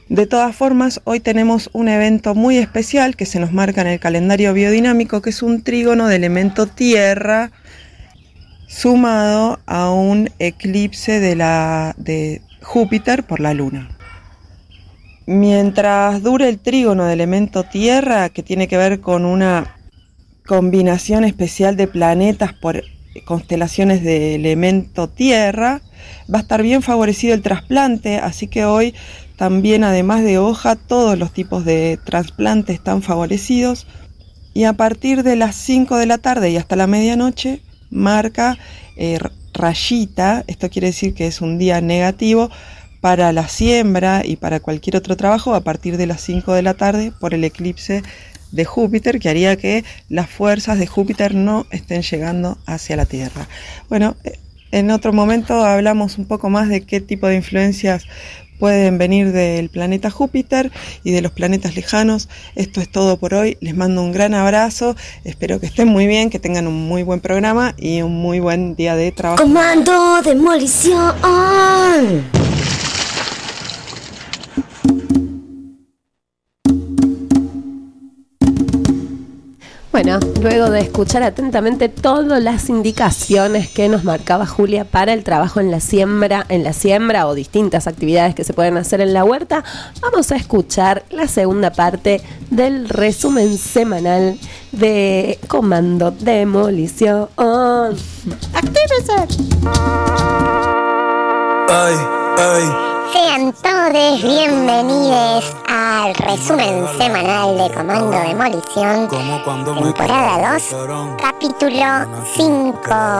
De todas formas, hoy tenemos un evento muy especial que se nos marca en el calendario biodinámico, que es un trígono de elemento tierra sumado a un eclipse de Júpiter por la Luna. Mientras dure el trígono de elemento tierra, que tiene que ver con una combinación especial de planetas por constelaciones de elemento tierra, va a estar bien favorecido el trasplante, así que hoy también, además de hoja, todos los tipos de trasplante están favorecidos, y a partir de las 5 de la tarde y hasta la medianoche marca rayita. Esto quiere decir que es un día negativo para la siembra y para cualquier otro trabajo a partir de las 5 de la tarde por el eclipse de Júpiter, que haría que las fuerzas de Júpiter no estén llegando hacia la Tierra. Bueno, en otro momento hablamos un poco más de qué tipo de influencias pueden venir del planeta Júpiter y de los planetas lejanos. Esto es todo por hoy. Les mando un gran abrazo. Espero que estén muy bien, que tengan un muy buen programa y un muy buen día de trabajo. Comando Demolición. Bueno, luego de escuchar atentamente todas las indicaciones que nos marcaba Julia para el trabajo en la siembra o distintas actividades que se pueden hacer en la huerta, vamos a escuchar la segunda parte del resumen semanal de Comando Demolición. ¡Actívese! Ay, ay. Sean todos bienvenidos al resumen semanal de Comando Demolición, temporada 2, capítulo 5.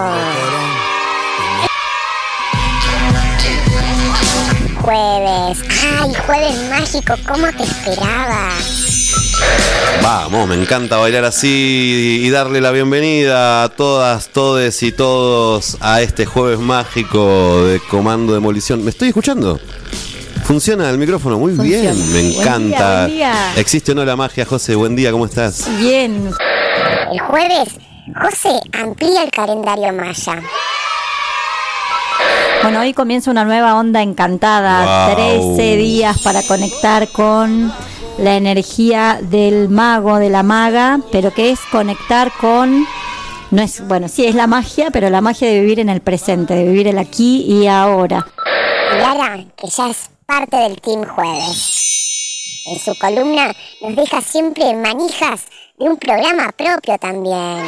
Jueves, ¡ay, jueves mágico! ¿Cómo te esperaba? Vamos, me encanta bailar así y darle la bienvenida a todas, todes y todos a este jueves mágico de Comando Demolición. ¿Me estoy escuchando? Funciona el micrófono muy bien, me encanta. Buen día. ¿Existe o no la magia, José? Buen día, ¿cómo estás? Bien. El jueves, José amplía el calendario maya. Bueno, hoy comienza una nueva onda encantada. Wow. 13 días para conectar con la energía del mago, de la maga, pero que es conectar con... No es, bueno, sí es la magia, pero la magia de vivir en el presente, de vivir el aquí y ahora. Lara, que ya es parte del Team Jueves. En su columna nos deja siempre manijas de un programa propio también.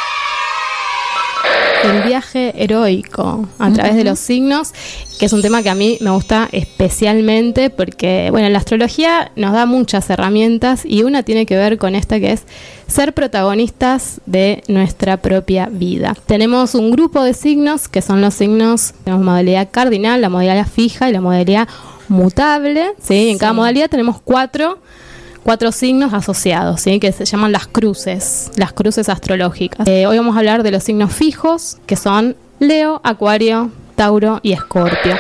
El viaje heroico a través de los signos, que es un tema que a mí me gusta especialmente porque, bueno, la astrología nos da muchas herramientas y una tiene que ver con esta, que es ser protagonistas de nuestra propia vida. Tenemos un grupo de signos que son los signos, tenemos modalidad cardinal, la modalidad fija y la modalidad mutable, ¿sí? En cada modalidad tenemos cuatro signos asociados, ¿sí? Que se llaman las cruces astrológicas. Hoy vamos a hablar de los signos fijos, que son Leo, Acuario, Tauro y Escorpio.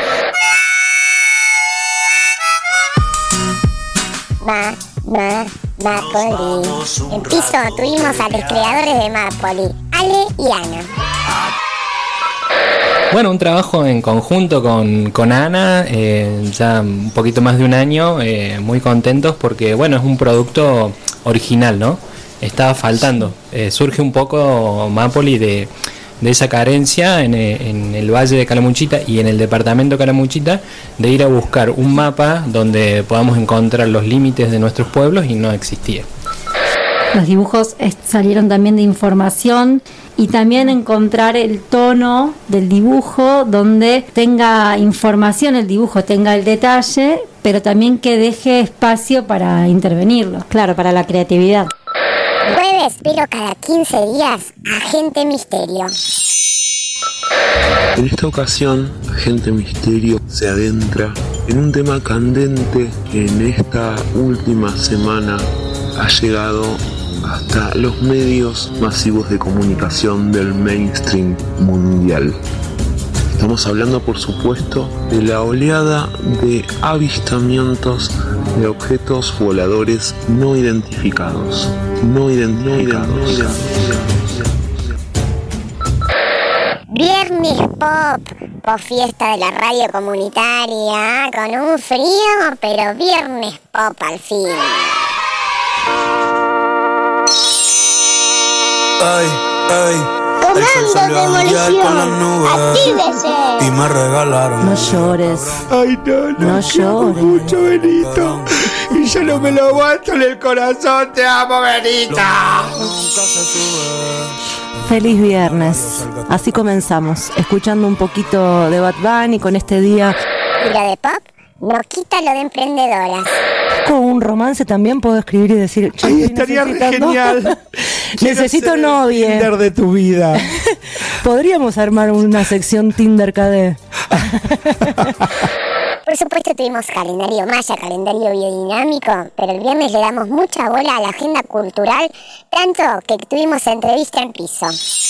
Mapoli. En piso tuvimos a los creadores de Mapoli, Ale y Ana. Bueno, un trabajo en conjunto con Ana, ya un poquito más de un año, muy contentos porque, bueno, es un producto original, ¿no? Estaba faltando. Surge un poco Mapoli de esa carencia en el Valle de Calamuchita y en el departamento de Calamuchita, de ir a buscar un mapa donde podamos encontrar los límites de nuestros pueblos, y no existía. Los dibujos salieron también de información y también encontrar el tono del dibujo donde tenga información el dibujo, tenga el detalle, pero también que deje espacio para intervenirlo, claro, para la creatividad. Jueves, pero cada 15 días, Agente Misterio. En esta ocasión, Agente Misterio se adentra en un tema candente que en esta última semana ha llegado hasta los medios masivos de comunicación del mainstream mundial. Estamos hablando, por supuesto, de la oleada de avistamientos de objetos voladores no identificados. Viernes Pop posfiesta de la radio comunitaria, con un frío, pero viernes pop al fin. Ay, ay. Comando Demolición, actívese. Y me regalaron. No llores. Ay, no llores. Mucho, Benito. Y yo no me lo aguanto en el corazón. Te amo, Benito. Feliz viernes. Así comenzamos, escuchando un poquito de Bad Bunny con este día. Y lo de pop no quita lo de emprendedoras. Con un romance también puedo escribir y decir, ay, estaría genial. Necesito novia. Tinder de tu vida. Podríamos armar una sección Tinder KD. Por supuesto tuvimos calendario maya, calendario biodinámico, pero el viernes le damos mucha bola a la agenda cultural, tanto que tuvimos entrevista en piso.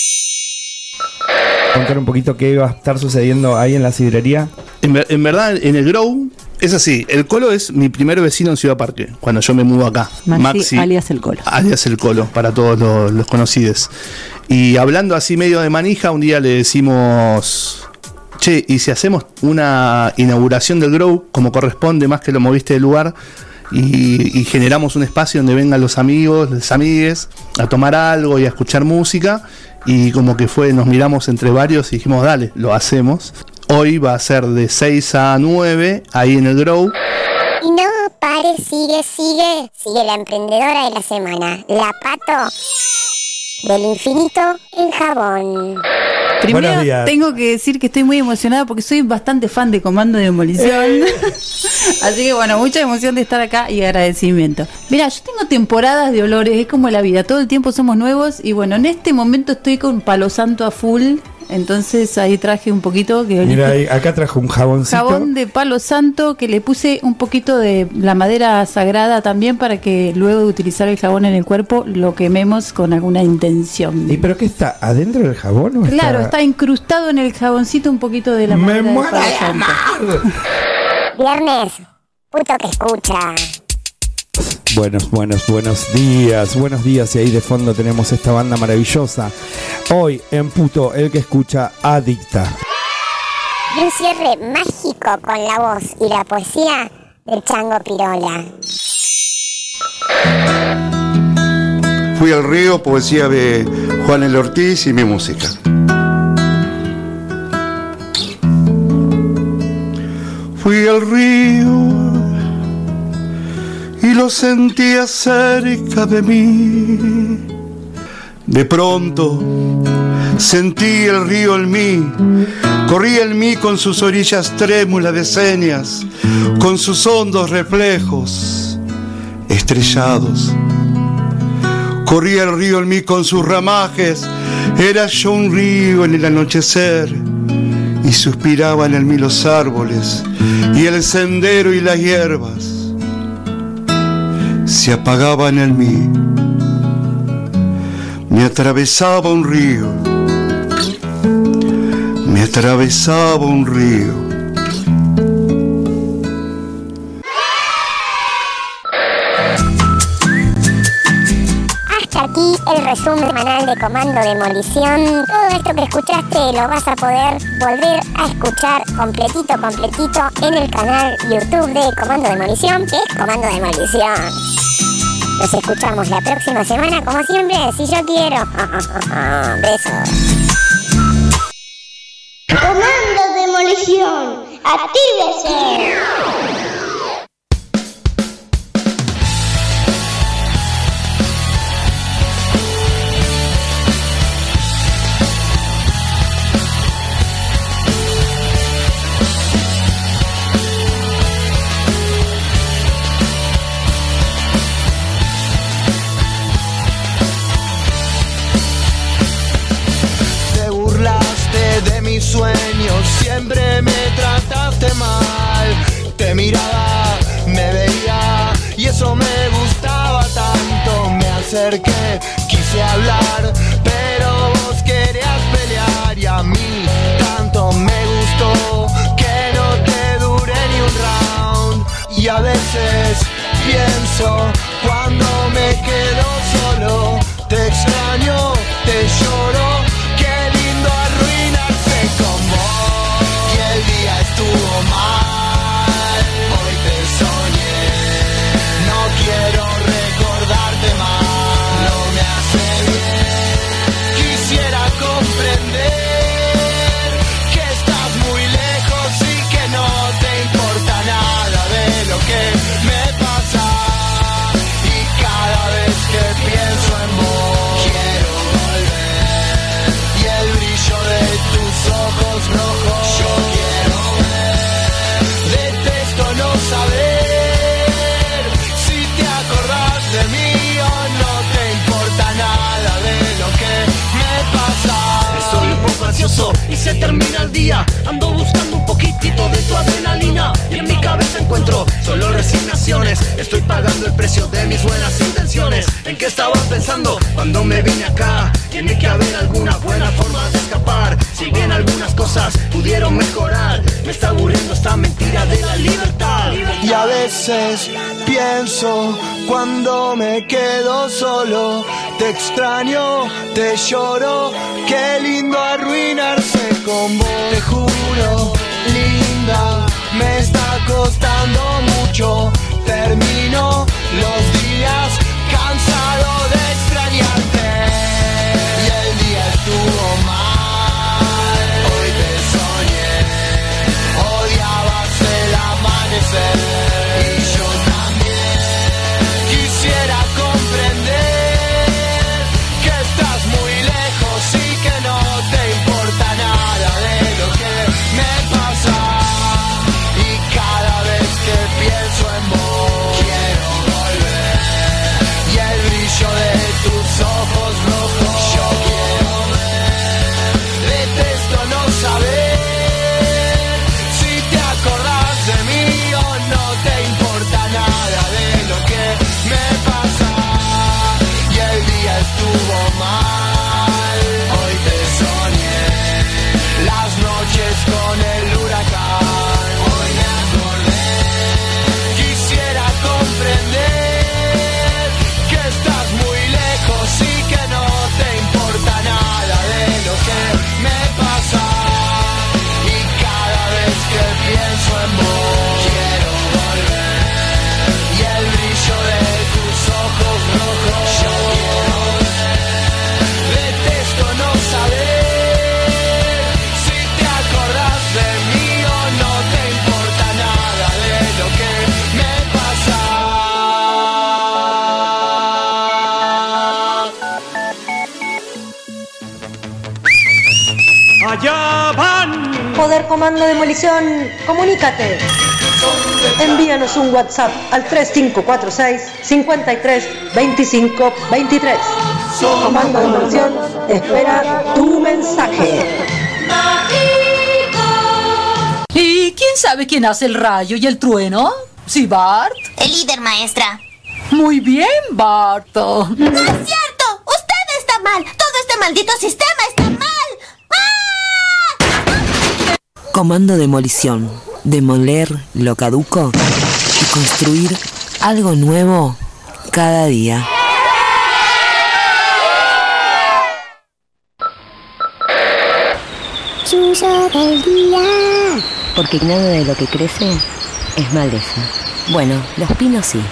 Contar un poquito qué va a estar sucediendo ahí en la sidrería. En verdad, en el Grow, es así, el Colo es mi primer vecino en Ciudad Parque, cuando yo me mudo acá. Maxi alias el Colo. Alias el Colo, para todos los conocidos. Y hablando así medio de manija, un día le decimos, che, ¿y si hacemos una inauguración del Grow como corresponde, más que lo moviste del lugar? Y generamos un espacio donde vengan los amigos, las amigues, a tomar algo y a escuchar música. Y como que nos miramos entre varios y dijimos, dale, lo hacemos. Hoy va a ser de 6 a 9, ahí en el Grow. Y no pare, sigue la emprendedora de la semana, la Pato del infinito en jabón. Primero tengo que decir que estoy muy emocionada porque soy bastante fan de Comando de Demolición. Así que bueno, mucha emoción de estar acá y agradecimiento. Mira, yo tengo temporadas de olores, es como la vida, todo el tiempo somos nuevos y bueno, en este momento estoy con Palo Santo a full. Entonces ahí traje un poquito que mira, ahí, acá trajo un jaboncito. Jabón de Palo Santo que le puse un poquito de la madera sagrada también para que luego de utilizar el jabón en el cuerpo lo quememos con alguna intención. ¿Y pero qué está? ¿Adentro del jabón? ¿O claro, está incrustado en el jaboncito un poquito de la madera de Palo Santo. Viernes, puto que escucha. Buenos días, y ahí de fondo tenemos esta banda maravillosa. Hoy en Puto, el que escucha, Adicta. Y un cierre mágico con la voz y la poesía del Chango Pirola. Fui al río, poesía de Juan El Ortiz y mi música. Fui al río y lo sentía cerca de mí. De pronto sentí el río en mí, corría en mí con sus orillas trémulas de señas, con sus hondos reflejos estrellados. Corría el río en mí con sus ramajes, era yo un río en el anochecer, y suspiraban en mí los árboles y el sendero y las hierbas. Se apagaban en mí. Me atravesaba un río. Me atravesaba un río. Hasta aquí el resumen semanal de Comando Demolición. Todo esto que escuchaste lo vas a poder volver a escuchar completito en el canal YouTube de Comando Demolición, que es Comando Demolición. Nos escuchamos la próxima semana, como siempre, si yo quiero. Besos. Comando Demolición, actívese. Sueños, siempre me trataste mal, te miraba, me veía y eso me gustaba tanto, me acerqué, quise hablar, pero vos querías pelear y a mí tanto me gustó que no te duré ni un round y a veces pienso cuando me quedo solo, te extraño, te lloro, qué lindo arruinarse con vos. solo resignaciones. Estoy pagando el precio de mis buenas intenciones. ¿En qué estaba pensando cuando me vine acá? Tiene que haber alguna buena forma de escapar. Si bien algunas cosas pudieron mejorar, me está aburriendo esta mentira de la libertad. Y a veces pienso cuando me quedo solo, te extraño, te lloro, qué lindo arruinarse con vos. Te juro, linda, me está costando mucho. Termino los días cansado de extrañarte. Y el día estuvo mal, hoy te soñé. Odiabas el amanecer y yo también. Quisiera comprender que estás muy lejos y que no te importa nada de lo que me pasa. Y cada vez que pienso en vos quiero volver. Y el brillo de tus ojos rojos yo quiero ver. Detesto no saber si te acordás de mí o no te importa nada de lo que me pasa. Y el día estuvo mal, hoy te soñé. Las noches con el huracán, hoy me acordé. Quisiera comprender que estás muy lejos y que no te importa nada de lo que me pasa. Y cada vez que pienso en vos quiero volver. Y el brillo de tus ojos rojos yo quiero ver. Detesto no saber si te acordás de mí o no te importa nada de lo que me pasa. Allá van. Poder Comando Demolición, comunícate. Envíanos un WhatsApp al 3546 53 25 23. Comando Demolición espera tu mensaje. ¿Y quién sabe quién hace el rayo y el trueno? ¿Sí, Bart? El líder, maestra. Muy bien, Barto. ¡No es cierto! ¡Usted está mal! ¡Todo este maldito sistema está mal! Comando Demolición. Demoler lo caduco y construir algo nuevo cada día. Suyo del día. Porque nada de lo que crece es maleza. Bueno, los pinos sí.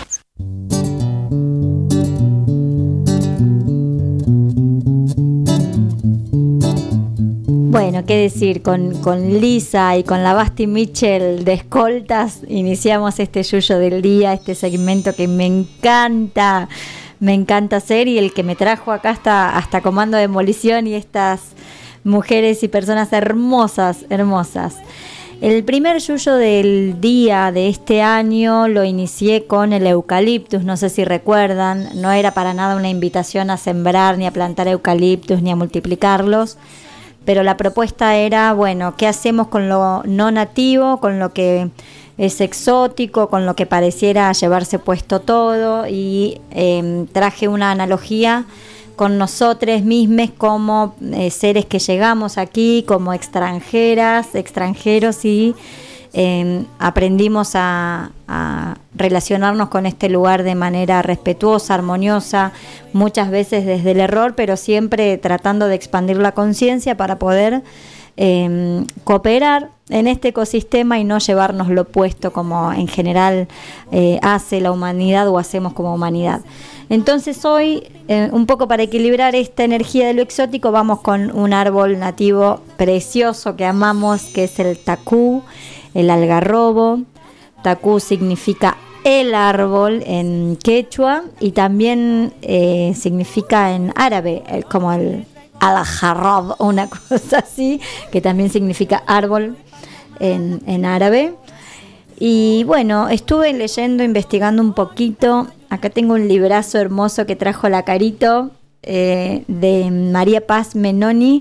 Bueno, qué decir, con Lisa y con la Basti Mitchell de escoltas iniciamos este Yuyo del día, este segmento que me encanta hacer y el que me trajo acá hasta Comando Demolición y estas mujeres y personas hermosas. El primer Yuyo del día de este año lo inicié con el eucaliptus, no sé si recuerdan, no era para nada una invitación a sembrar ni a plantar eucaliptus ni a multiplicarlos, pero la propuesta era, bueno, ¿qué hacemos con lo no nativo, con lo que es exótico, con lo que pareciera llevarse puesto todo? Y traje una analogía con nosotros mismos como seres que llegamos aquí, como extranjeras, extranjeros y aprendimos a relacionarnos con este lugar de manera respetuosa, armoniosa, muchas veces desde el error, pero siempre tratando de expandir la conciencia para poder cooperar en este ecosistema y no llevarnos lo opuesto como en general hace la humanidad o hacemos como humanidad. Entonces hoy, un poco para equilibrar esta energía de lo exótico, vamos con un árbol nativo precioso que amamos, que es el tacú, el algarrobo. Tacú significa el árbol en quechua y también significa en árabe, como el al-jarrab, una cosa así, que también significa árbol en árabe. Y bueno, estuve leyendo, investigando un poquito. Acá tengo un librazo hermoso que trajo la Carito, de María Paz Menoni.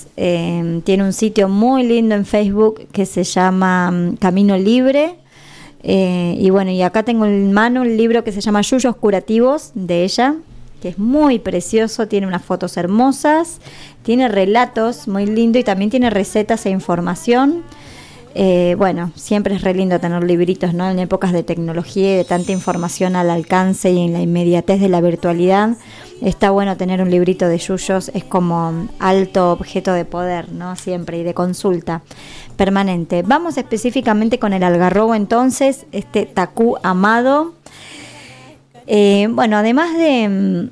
Tiene un sitio muy lindo en Facebook que se llama Camino Libre. Y bueno, y acá tengo en mano un libro que se llama Yuyos Curativos, de ella, que es muy precioso, tiene unas fotos hermosas, tiene relatos muy lindos y también tiene recetas e información. Bueno, siempre es re lindo tener libritos, ¿no? En épocas de tecnología y de tanta información al alcance y en la inmediatez de la virtualidad, está bueno tener un librito de yuyos, es como alto objeto de poder, ¿no? Siempre, y de consulta permanente. Vamos específicamente con el algarrobo entonces, este tacú amado. Bueno, además de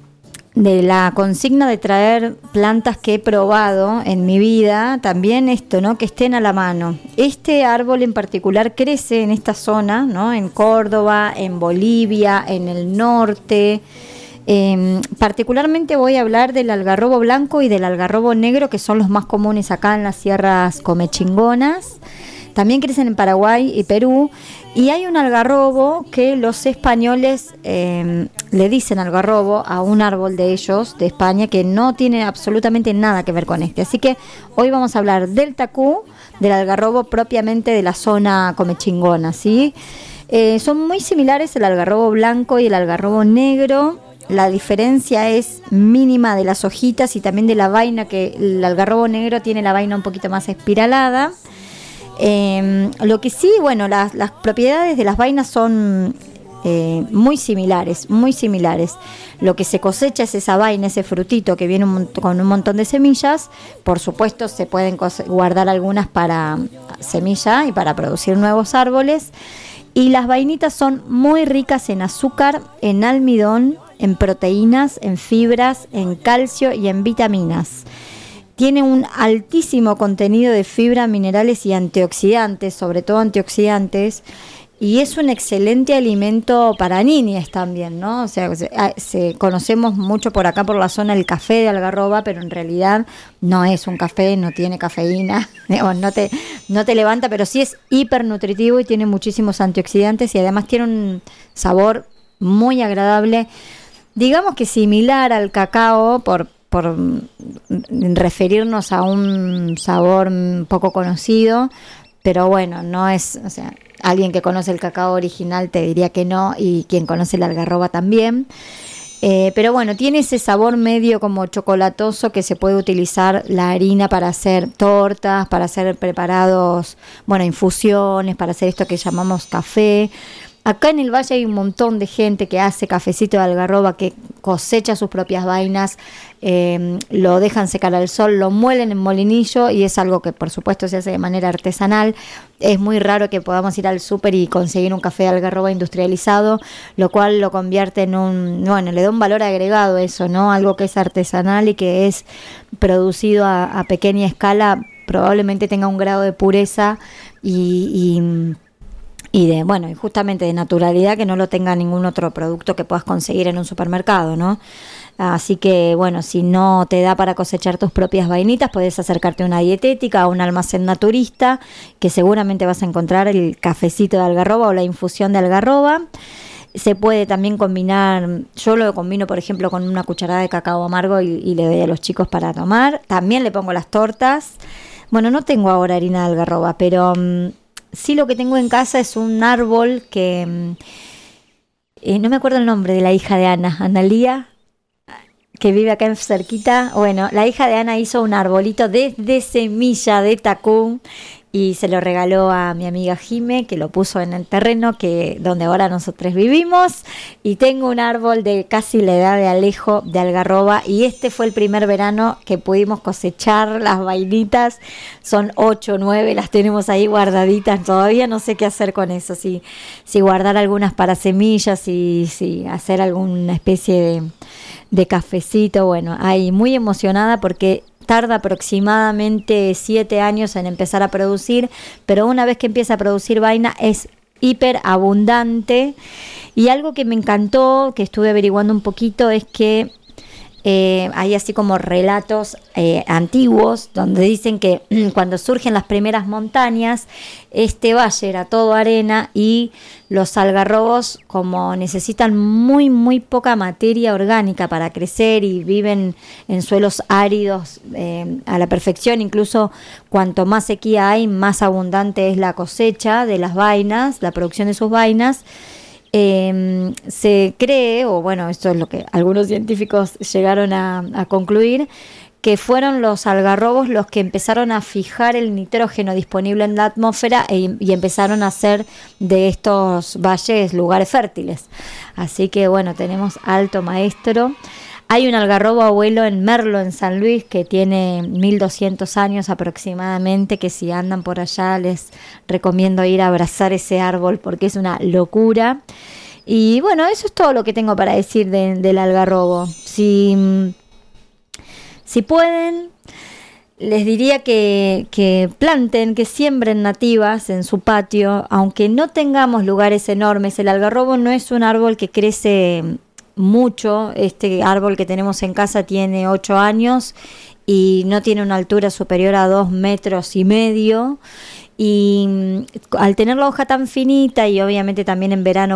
la consigna de traer plantas que he probado en mi vida, también esto, ¿no? Que estén a la mano. Este árbol en particular crece en esta zona, ¿no? En Córdoba, en Bolivia, en el norte. Particularmente voy a hablar del algarrobo blanco y del algarrobo negro, que son los más comunes acá en las sierras comechingonas. También crecen en Paraguay y Perú. Y hay un algarrobo que los españoles le dicen algarrobo a un árbol de ellos, de España, que no tiene absolutamente nada que ver con este. Así que hoy vamos a hablar del tacú, del algarrobo propiamente de la zona comechingona, ¿sí? Son muy similares el algarrobo blanco y el algarrobo negro. La diferencia es mínima de las hojitas y también de la vaina, que el algarrobo negro tiene la vaina un poquito más espiralada. Lo que sí, bueno, las propiedades de las vainas son muy similares, muy similares. Lo que se cosecha es esa vaina, ese frutito que viene con un montón de semillas. Por supuesto, se pueden guardar algunas para semilla y para producir nuevos árboles. Y las vainitas son muy ricas en azúcar, en almidón, en proteínas, en fibras, en calcio y en vitaminas. Tiene un altísimo contenido de fibra, minerales y antioxidantes, sobre todo antioxidantes, y es un excelente alimento para niñas también, ¿no? O sea, conocemos mucho por acá, por la zona, el café de algarroba, pero en realidad no es un café, no tiene cafeína, no te levanta, pero sí es hipernutritivo y tiene muchísimos antioxidantes y además tiene un sabor muy agradable, digamos que similar al cacao, por referirnos a un sabor poco conocido, pero bueno, no es, o sea, alguien que conoce el cacao original te diría que no, y quien conoce la algarroba también, pero bueno, tiene ese sabor medio como chocolatoso, que se puede utilizar la harina para hacer tortas, para hacer preparados, bueno, infusiones, para hacer esto que llamamos café. Acá en el valle hay un montón de gente que hace cafecito de algarroba, que cosecha sus propias vainas, lo dejan secar al sol, lo muelen en molinillo, y es algo que por supuesto se hace de manera artesanal. Es muy raro que podamos ir al súper y conseguir un café de algarroba industrializado, lo cual lo convierte en le da un valor agregado eso, ¿no? Algo que es artesanal y que es producido a pequeña escala, probablemente tenga un grado de pureza y justamente de naturalidad que no lo tenga ningún otro producto que puedas conseguir en un supermercado, ¿no? Así que, bueno, si no te da para cosechar tus propias vainitas, puedes acercarte a una dietética, a un almacén naturista, que seguramente vas a encontrar el cafecito de algarroba o la infusión de algarroba. Se puede también combinar, yo lo combino por ejemplo con una cucharada de cacao amargo y le doy a los chicos para tomar. También le pongo las tortas. Bueno, no tengo ahora harina de algarroba, pero sí, lo que tengo en casa es un árbol que no me acuerdo el nombre de la hija de Ana, Analía, que vive acá en cerquita. Bueno, la hija de Ana hizo un arbolito desde semilla de tacú y se lo regaló a mi amiga Jime, que lo puso en el terreno donde ahora nosotros vivimos, y tengo un árbol de casi la edad de Alejo de algarroba, y este fue el primer verano que pudimos cosechar las vainitas. Son 8 o 9, las tenemos ahí guardaditas, todavía no sé qué hacer con eso, si guardar algunas para semillas y si hacer alguna especie de cafecito. Bueno, ahí muy emocionada porque tarda aproximadamente 7 años en empezar a producir, pero una vez que empieza a producir vaina es hiper abundante. Y algo que me encantó, que estuve averiguando un poquito, es que hay así como relatos antiguos donde dicen que cuando surgen las primeras montañas, este valle era todo arena y los algarrobos, como necesitan muy muy poca materia orgánica para crecer y viven en suelos áridos a la perfección, incluso cuanto más sequía hay, más abundante es la cosecha de las vainas, la producción de sus vainas. Se cree, o bueno, esto es lo que algunos científicos llegaron a concluir, que fueron los algarrobos los que empezaron a fijar el nitrógeno disponible en la atmósfera y empezaron a hacer de estos valles lugares fértiles. Así que bueno, tenemos alto maestro. Hay un algarrobo abuelo en Merlo, en San Luis, que tiene 1200 años aproximadamente, que si andan por allá les recomiendo ir a abrazar ese árbol porque es una locura. Y bueno, eso es todo lo que tengo para decir del algarrobo. Si pueden, les diría que planten, que siembren nativas en su patio, aunque no tengamos lugares enormes. El algarrobo no es un árbol que crece mucho. Este árbol que tenemos en casa tiene 8 años y no tiene una altura superior a 2,5 metros, y al tener la hoja tan finita y obviamente también en invierno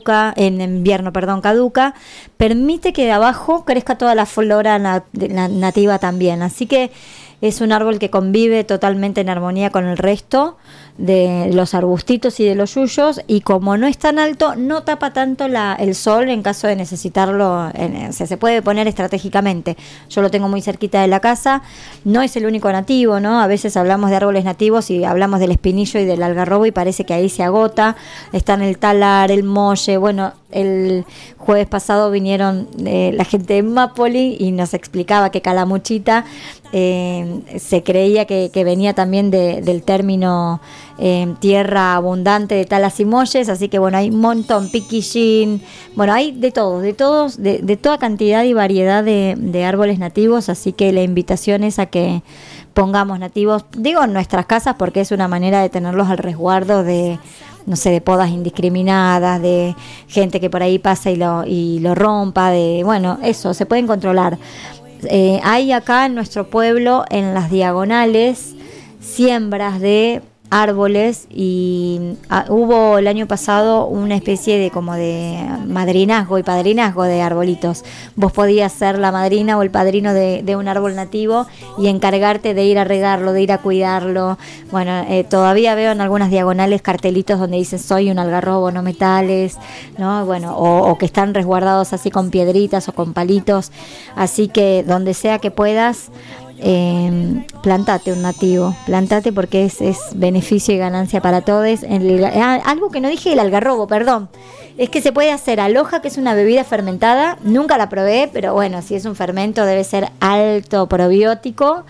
caduca, permite que de abajo crezca toda la flora nativa también, así que es un árbol que convive totalmente en armonía con el resto de los arbustitos y de los yuyos, y como no es tan alto, no tapa tanto el sol en caso de necesitarlo, o sea, se puede poner estratégicamente. Yo lo tengo muy cerquita de la casa, no es el único nativo, ¿no? A veces hablamos de árboles nativos y hablamos del espinillo y del algarrobo y parece que ahí se agota. Están el talar, el molle, bueno, el jueves pasado vinieron la gente de Mapoli y nos explicaba que calamuchita se creía que venía también del término tierra abundante de talas y molles, así que bueno, hay un montón, piquillín, bueno, hay de toda cantidad y variedad de árboles nativos, así que la invitación es a que pongamos nativos, digo en nuestras casas porque es una manera de tenerlos al resguardo de, no sé, de podas indiscriminadas, de gente que por ahí pasa y lo rompa, de, bueno, eso, se pueden controlar. Hay acá en nuestro pueblo, en las diagonales, siembras de árboles y hubo el año pasado una especie de como de madrinazgo y padrinazgo de arbolitos. Vos podías ser la madrina o el padrino de un árbol nativo y encargarte de ir a regarlo, de ir a cuidarlo. Bueno, todavía veo en algunas diagonales cartelitos donde dicen soy un algarrobo, no me tales, ¿no? Bueno, o que están resguardados así con piedritas o con palitos. Así que donde sea que puedas, plantate un nativo, plantate porque es beneficio y ganancia para todos. Algo que no dije del algarrobo, perdón, es que se puede hacer aloja, que es una bebida fermentada, nunca la probé, pero bueno, si es un fermento debe ser alto probiótico,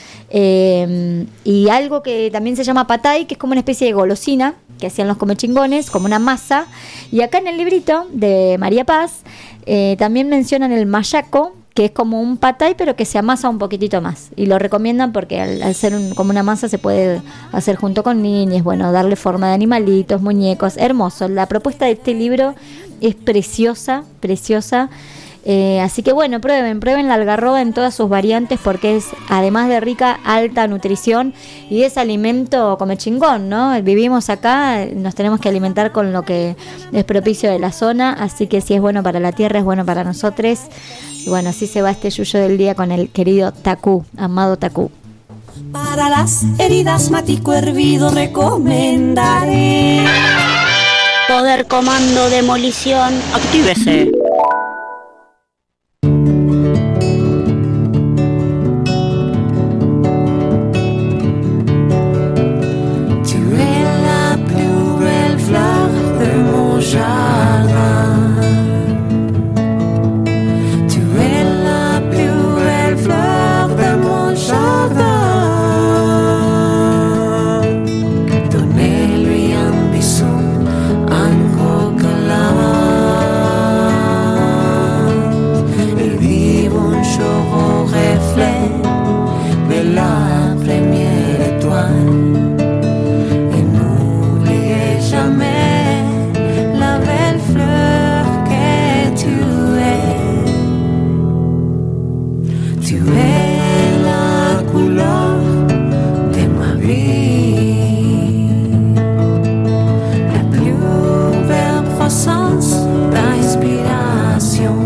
y algo que también se llama patay, que es como una especie de golosina que hacían los comechingones, como una masa, y acá en el librito de María Paz también mencionan el mayaco, que es como un patay pero que se amasa un poquitito más, y lo recomiendan porque al ser como una masa se puede hacer junto con niños, bueno, darle forma de animalitos, muñecos, hermoso. La propuesta de este libro es preciosa, así que bueno, prueben la algarroba en todas sus variantes porque es, además de rica, alta nutrición y es alimento come chingón, ¿no? Vivimos acá, nos tenemos que alimentar con lo que es propicio de la zona, así que si es bueno para la tierra, es bueno para nosotros. Y bueno, así se va este yuyo del día con el querido Tacú, amado Tacú. Para las heridas matico hervido recomendaré. Poder comando demolición, actívese. Donnez-lui un bisou, un croquelin. Tu es la couleur de ma vie, la plus belle croissance d'inspiration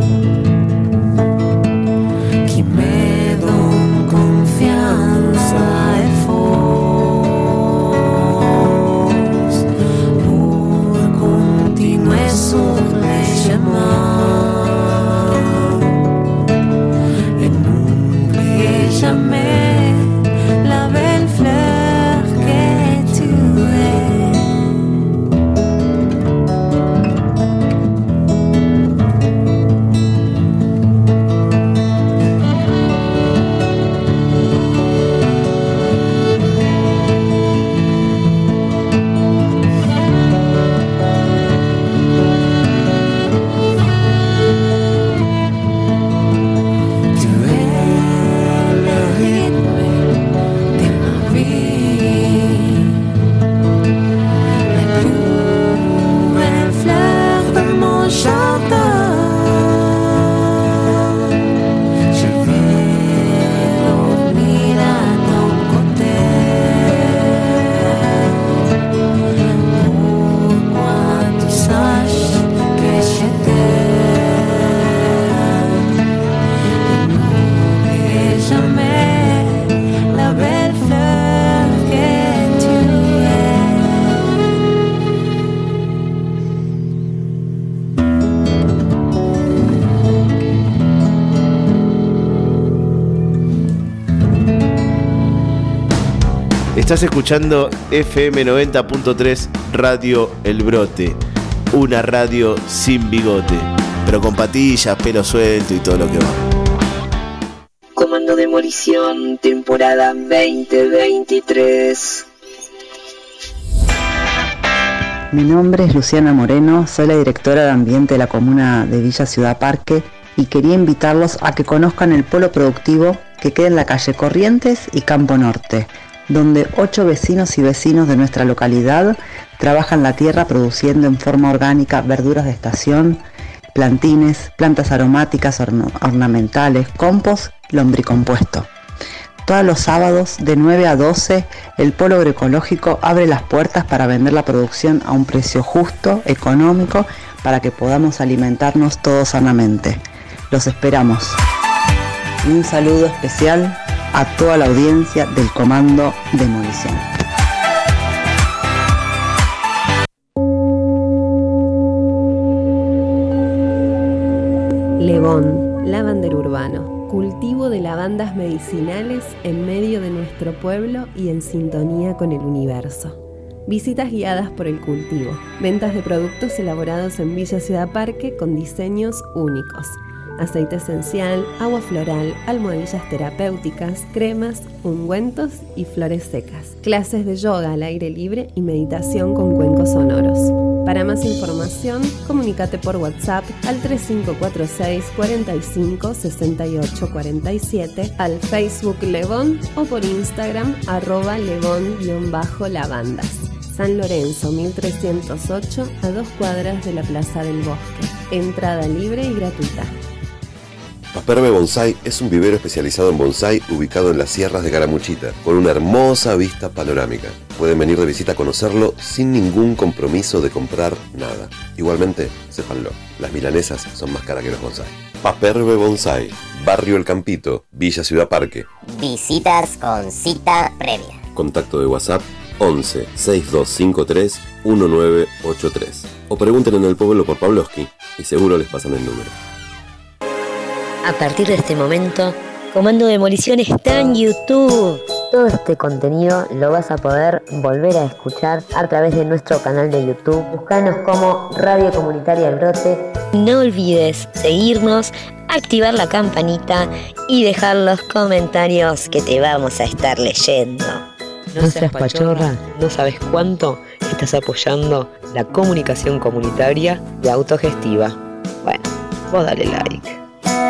qui me donne confiance et force pour continuer sur les chemins et n'oublier jamais la belle fleur que tu es. Tu es le rythme de ma vie, la plus belle fleur de mon jardin. Je vais dormir à ton côté. Pourquoi tu saches que je t'aime. N'oublie jamais la belle fleur que tu es. Estás escuchando FM 90.3 Radio El Brote, una radio sin bigote, pero con patillas, pelo suelto y todo lo que va. Comando Demolición, temporada 2023. Mi nombre es Luciana Moreno, soy la directora de ambiente de la comuna de Villa Ciudad Parque y quería invitarlos a que conozcan el polo productivo que queda en la calle Corrientes y Campo Norte, donde 8 vecinos y vecinos de nuestra localidad trabajan la tierra produciendo en forma orgánica verduras de estación, plantines, plantas aromáticas ornamentales, compost, lombricompuesto. Todos los sábados de 9 a 12 el Polo Agroecológico abre las puertas para vender la producción a un precio justo, económico, para que podamos alimentarnos todos sanamente. Los esperamos. Y un saludo especial a toda la audiencia del Comando Demolición. Levón, lavandero urbano, cultivo de lavandas medicinales en medio de nuestro pueblo y en sintonía con el universo. Visitas guiadas por el cultivo, ventas de productos elaborados en Villa Ciudad Parque con diseños únicos. Aceite esencial, agua floral, almohadillas terapéuticas, cremas, ungüentos y flores secas. Clases de yoga al aire libre y meditación con cuencos sonoros. Para más información, comunícate por WhatsApp al 3546 45 68 47, al Facebook Levón o por Instagram @levón_lavandas. San Lorenzo 1308, a 2 cuadras de la Plaza del Bosque. Entrada libre y gratuita. Pasperbe Bonsai es un vivero especializado en bonsai ubicado en las sierras de Calamuchita, con una hermosa vista panorámica. Pueden venir de visita a conocerlo sin ningún compromiso de comprar nada. Igualmente, sépanlo, las milanesas son más caras que los bonsai. Pasperbe Bonsai, Barrio El Campito, Villa Ciudad Parque. Visitas con cita previa. Contacto de WhatsApp 11 6253 1983. O pregunten en el pueblo por Pavlovsky y seguro les pasan el número. A partir de este momento, Comando Demolición está en YouTube. Todo este contenido lo vas a poder volver a escuchar a través de nuestro canal de YouTube. Búscanos como Radio Comunitaria El Brote. No olvides seguirnos, activar la campanita y dejar los comentarios que te vamos a estar leyendo. No seas pachorra, no sabes cuánto estás apoyando la comunicación comunitaria y autogestiva. Bueno, vos dale like.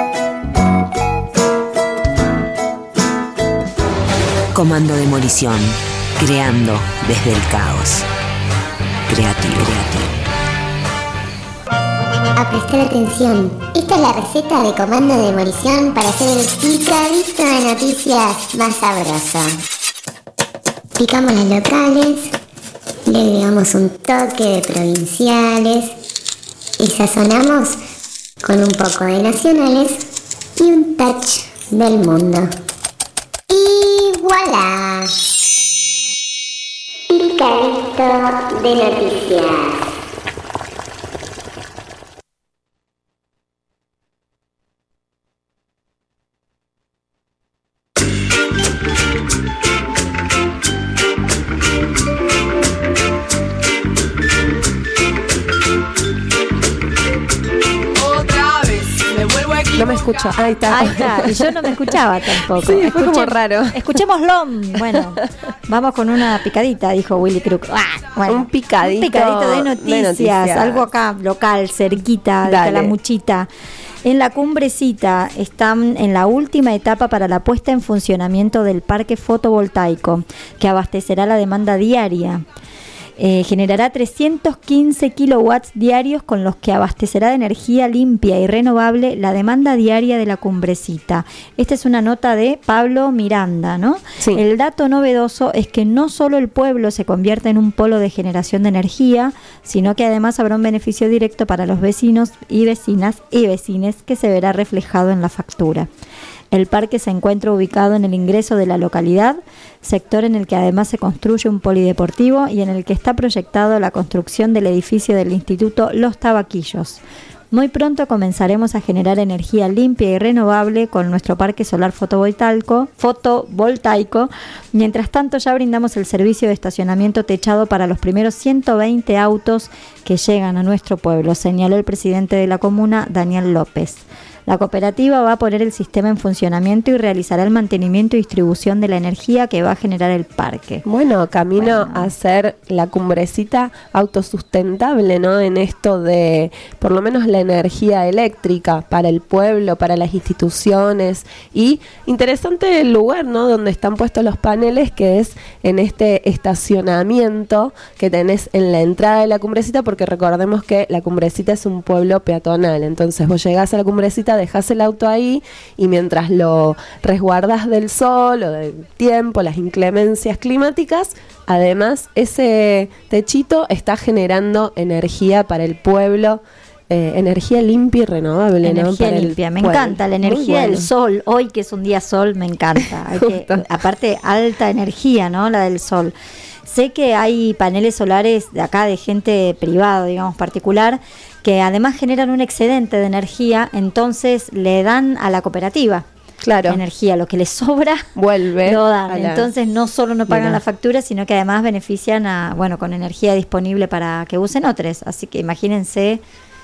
Comando Demolición, creando desde el caos. Creativo. A prestar atención, Esta es la receta de Comando de Demolición para hacer el picadito de noticias más sabroso. Picamos las locales, le agregamos un toque de provinciales y sazonamos con un poco de nacionales y un touch del mundo. Y voilà. Picadito de noticias. No me escucho. Ahí está. Ahí está. Y yo no me escuchaba tampoco. Sí, fue como raro. Escuchémoslo. Bueno, vamos con una picadita, dijo Willy Crook. Bueno, un picadito de noticias. Algo acá local, cerquita, de Calamuchita. En la Cumbrecita están en la última etapa para la puesta en funcionamiento del parque fotovoltaico, que abastecerá la demanda diaria. Generará 315 kilowatts diarios con los que abastecerá de energía limpia y renovable la demanda diaria de la Cumbrecita. Esta es una nota de Pablo Miranda, ¿no? Sí. El dato novedoso es que no solo el pueblo se convierte en un polo de generación de energía, sino que además habrá un beneficio directo para los vecinos y vecinas y vecines que se verá reflejado en la factura. El parque se encuentra ubicado en el ingreso de la localidad, sector en el que además se construye un polideportivo y en el que está proyectado la construcción del edificio del Instituto Los Tabaquillos. Muy pronto comenzaremos a generar energía limpia y renovable con nuestro parque solar fotovoltaico. Mientras tanto, ya brindamos el servicio de estacionamiento techado para los primeros 120 autos que llegan a nuestro pueblo, señaló el presidente de la comuna, Daniel López. La cooperativa va a poner el sistema en funcionamiento y realizará el mantenimiento y distribución de la energía que va a generar el parque. Bueno, camino a ser la Cumbrecita autosustentable, ¿no? En esto de, por lo menos, la energía eléctrica para el pueblo, para las instituciones. Y interesante el lugar, ¿no? Donde están puestos los paneles, que es en este estacionamiento que tenés en la entrada de la Cumbrecita, porque recordemos que la Cumbrecita es un pueblo peatonal. Entonces vos llegás a la Cumbrecita, dejás el auto ahí y mientras lo resguardas del sol o del tiempo, las inclemencias climáticas, además ese techito está generando energía para el pueblo, energía limpia y renovable. Energía ¿no? limpia, me encanta la energía del sol. Hoy que es un día sol, me encanta. Aparte, alta energía, ¿no? La del sol. Sé que hay paneles solares de acá de gente privada, digamos, particular, que además generan un excedente de energía, entonces le dan a la cooperativa energía, lo que les sobra vuelve, lo dan. Entonces no solo no pagan la factura, sino que además benefician con energía disponible para que usen otros. Así que imagínense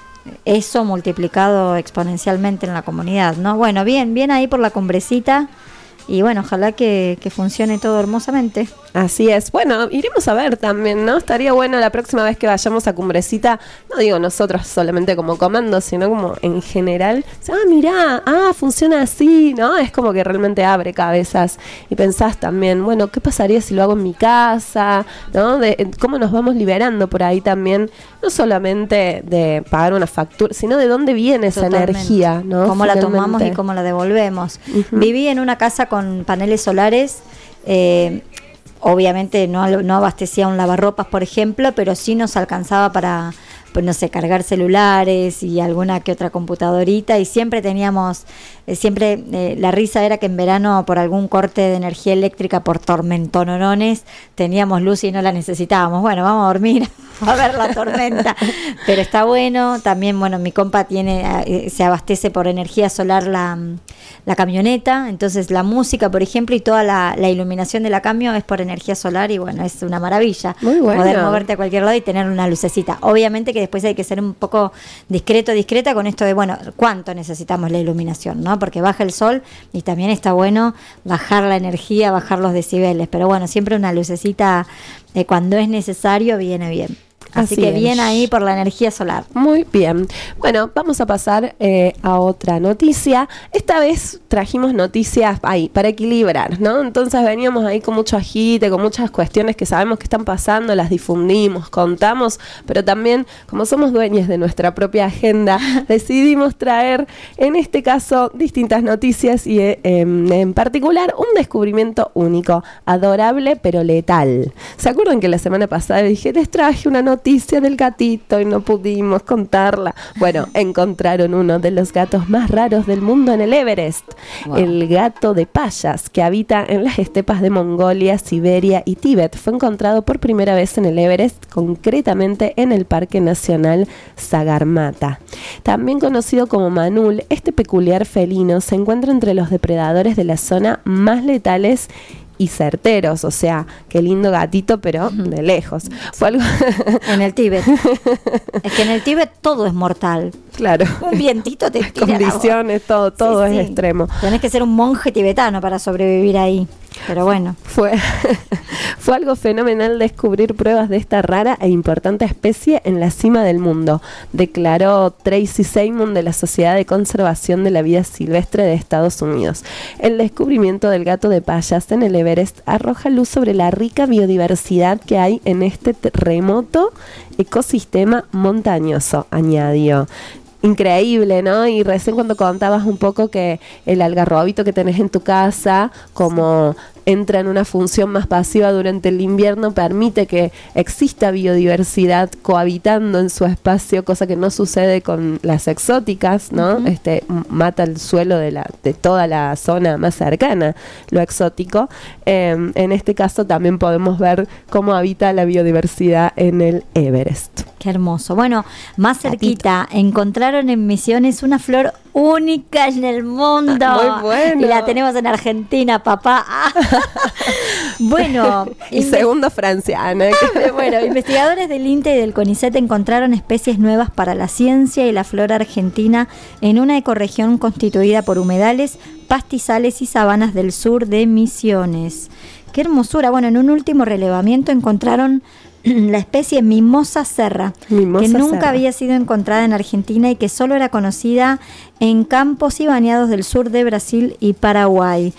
eso multiplicado exponencialmente en la comunidad, ¿no? Bueno, bien ahí por la Cumbrecita. Y bueno, ojalá que funcione todo hermosamente. Así es. Bueno, iremos a ver también, ¿no? Estaría bueno la próxima vez que vayamos a Cumbrecita, no digo nosotros solamente como comando, sino como en general. Mirá, funciona así, ¿no? Es como que realmente abre cabezas y pensás también, bueno, ¿qué pasaría si lo hago en mi casa? ¿No? ¿Cómo nos vamos liberando por ahí también? No solamente de pagar una factura, sino de dónde viene esa energía, ¿no? Cómo la tomamos y cómo la devolvemos. Uh-huh. Viví en una casa con paneles solares, obviamente no abastecía un lavarropas, por ejemplo, pero sí nos alcanzaba para, pues no sé, cargar celulares y alguna que otra computadorita, y siempre teníamos, la risa era que en verano por algún corte de energía eléctrica por tormentonones teníamos luz y no la necesitábamos. Bueno, vamos a dormir a ver la tormenta, pero está bueno. También, bueno, mi compa se abastece por energía solar la camioneta, entonces la música, por ejemplo, y toda la iluminación de la cambio es por energía solar, y bueno, es una maravilla. Muy bueno. Poder moverte a cualquier lado y tener una lucecita. Obviamente que después hay que ser un poco discreta con esto de, bueno, cuánto necesitamos la iluminación, ¿no? Porque baja el sol y también está bueno bajar la energía, bajar los decibeles, pero bueno, siempre una lucecita cuando es necesario viene bien. Así que bien ahí por la energía solar. Muy bien. Bueno, vamos a pasar a otra noticia. Esta vez trajimos noticias ahí para equilibrar, ¿no? Entonces veníamos ahí con mucho agite, con muchas cuestiones que sabemos que están pasando, las difundimos, contamos, pero también, como somos dueños de nuestra propia agenda, decidimos traer, en este caso, distintas noticias y en particular un descubrimiento único, adorable pero letal. ¿Se acuerdan que la semana pasada dije, les traje una noticia del gatito y no pudimos contarla? Bueno, encontraron uno de los gatos más raros del mundo en el Everest. Wow. El gato de Payas, que habita en las estepas de Mongolia, Siberia y Tíbet. Fue encontrado por primera vez en el Everest, concretamente en el Parque Nacional Sagarmatha. También conocido como Manul, este peculiar felino se encuentra entre los depredadores de la zona más letales y certeros, o sea, qué lindo gatito, pero de lejos. Fue algo en el Tíbet. Es que en el Tíbet todo es mortal. Claro. Un vientito te tira condiciones, todo es extremo. Tenés que ser un monje tibetano para sobrevivir ahí. Pero bueno. Fue algo fenomenal descubrir pruebas de esta rara e importante especie en la cima del mundo, declaró Tracy Simon de la Sociedad de Conservación de la Vida Silvestre de Estados Unidos. El descubrimiento del gato de Payas en el Everest arroja luz sobre la rica biodiversidad que hay en este remoto ecosistema montañoso, añadió. Increíble, ¿no? Y recién cuando contabas un poco que el algarrobito que tenés en tu casa, como entra en una función más pasiva durante el invierno, permite que exista biodiversidad cohabitando en su espacio, cosa que no sucede con las exóticas, ¿no? Mata el suelo de toda la zona más cercana, lo exótico. En este caso también podemos ver cómo habita la biodiversidad en el Everest. Qué hermoso. Bueno, más cerquita, encontraron en Misiones una flor única en el mundo. Muy bueno. Y la tenemos en Argentina, papá. Bueno. Y segundo Francia, Ana. Bueno, investigadores del INTE y del CONICET encontraron especies nuevas para la ciencia y la flora argentina en una ecorregión constituida por humedales, pastizales y sabanas del sur de Misiones. Qué hermosura. Bueno, en un último relevamiento encontraron la especie Mimosa serra, que nunca había sido encontrada en Argentina y que solo era conocida en campos y bañados del sur de Brasil y Paraguay.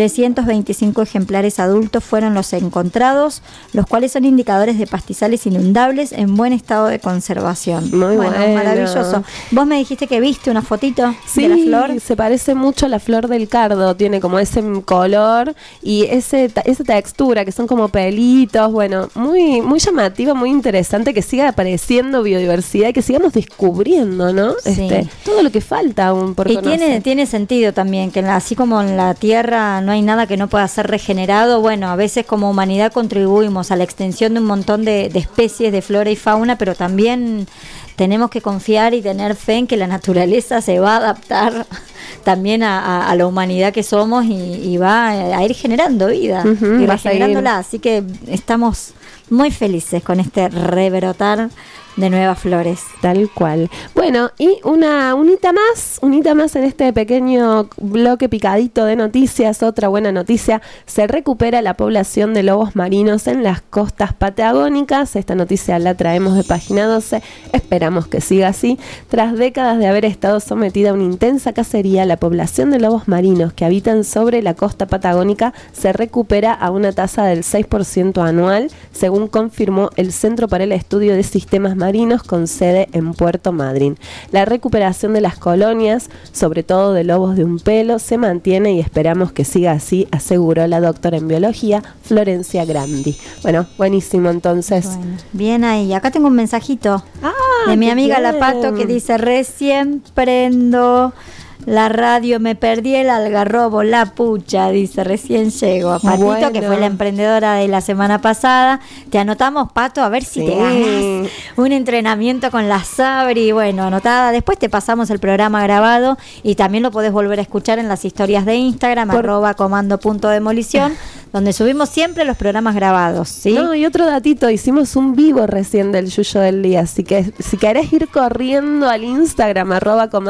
325 ejemplares adultos fueron los encontrados, los cuales son indicadores de pastizales inundables en buen estado de conservación. Muy bueno. Maravilloso. Vos me dijiste que viste una fotito de la flor. Sí, se parece mucho a la flor del cardo, tiene como ese color y esa textura, que son como pelitos, bueno, muy, muy llamativa, muy interesante, que siga apareciendo biodiversidad y que sigamos descubriendo, ¿no? Sí. Todo lo que falta aún por conocer. Y tiene sentido también, que así como en la Tierra no hay nada que no pueda ser regenerado, bueno, a veces como humanidad contribuimos a la extensión de un montón de especies de flora y fauna, pero también tenemos que confiar y tener fe en que la naturaleza se va a adaptar también a la humanidad que somos y va a ir generando vida y regenerándola, así que estamos muy felices con este rebrotar de nuevas flores. Tal cual. Bueno, y una unita más en este pequeño bloque picadito de noticias. Otra buena noticia: se recupera la población de lobos marinos en las costas patagónicas. Esta noticia la traemos de Página 12. Esperamos que siga así. Tras décadas de haber estado sometida a una intensa cacería, la población de lobos marinos que habitan sobre la costa patagónica se recupera a una tasa del 6% anual, según confirmó el Centro para el Estudio de Sistemas Marinos con sede en Puerto Madryn. La recuperación de las colonias, sobre todo de lobos de un pelo, se mantiene y esperamos que siga así, aseguró la doctora en biología Florencia Grandi. Bueno, buenísimo entonces. Bueno, bien ahí. Acá tengo un mensajito de mi amiga La Pato que dice: recién prendo la radio, me perdí el algarrobo, la pucha, dice, recién llego. Patito, que fue la emprendedora de la semana pasada. Te anotamos, Pato, a ver si te ganas un entrenamiento con la Sabri. Bueno, anotada. Después te pasamos el programa grabado y también lo podés volver a escuchar en las historias de Instagram, @comando.demolición, donde subimos siempre los programas grabados, ¿sí? No, y otro datito, hicimos un vivo recién del Yuyo del Día, así que si querés ir corriendo al Instagram,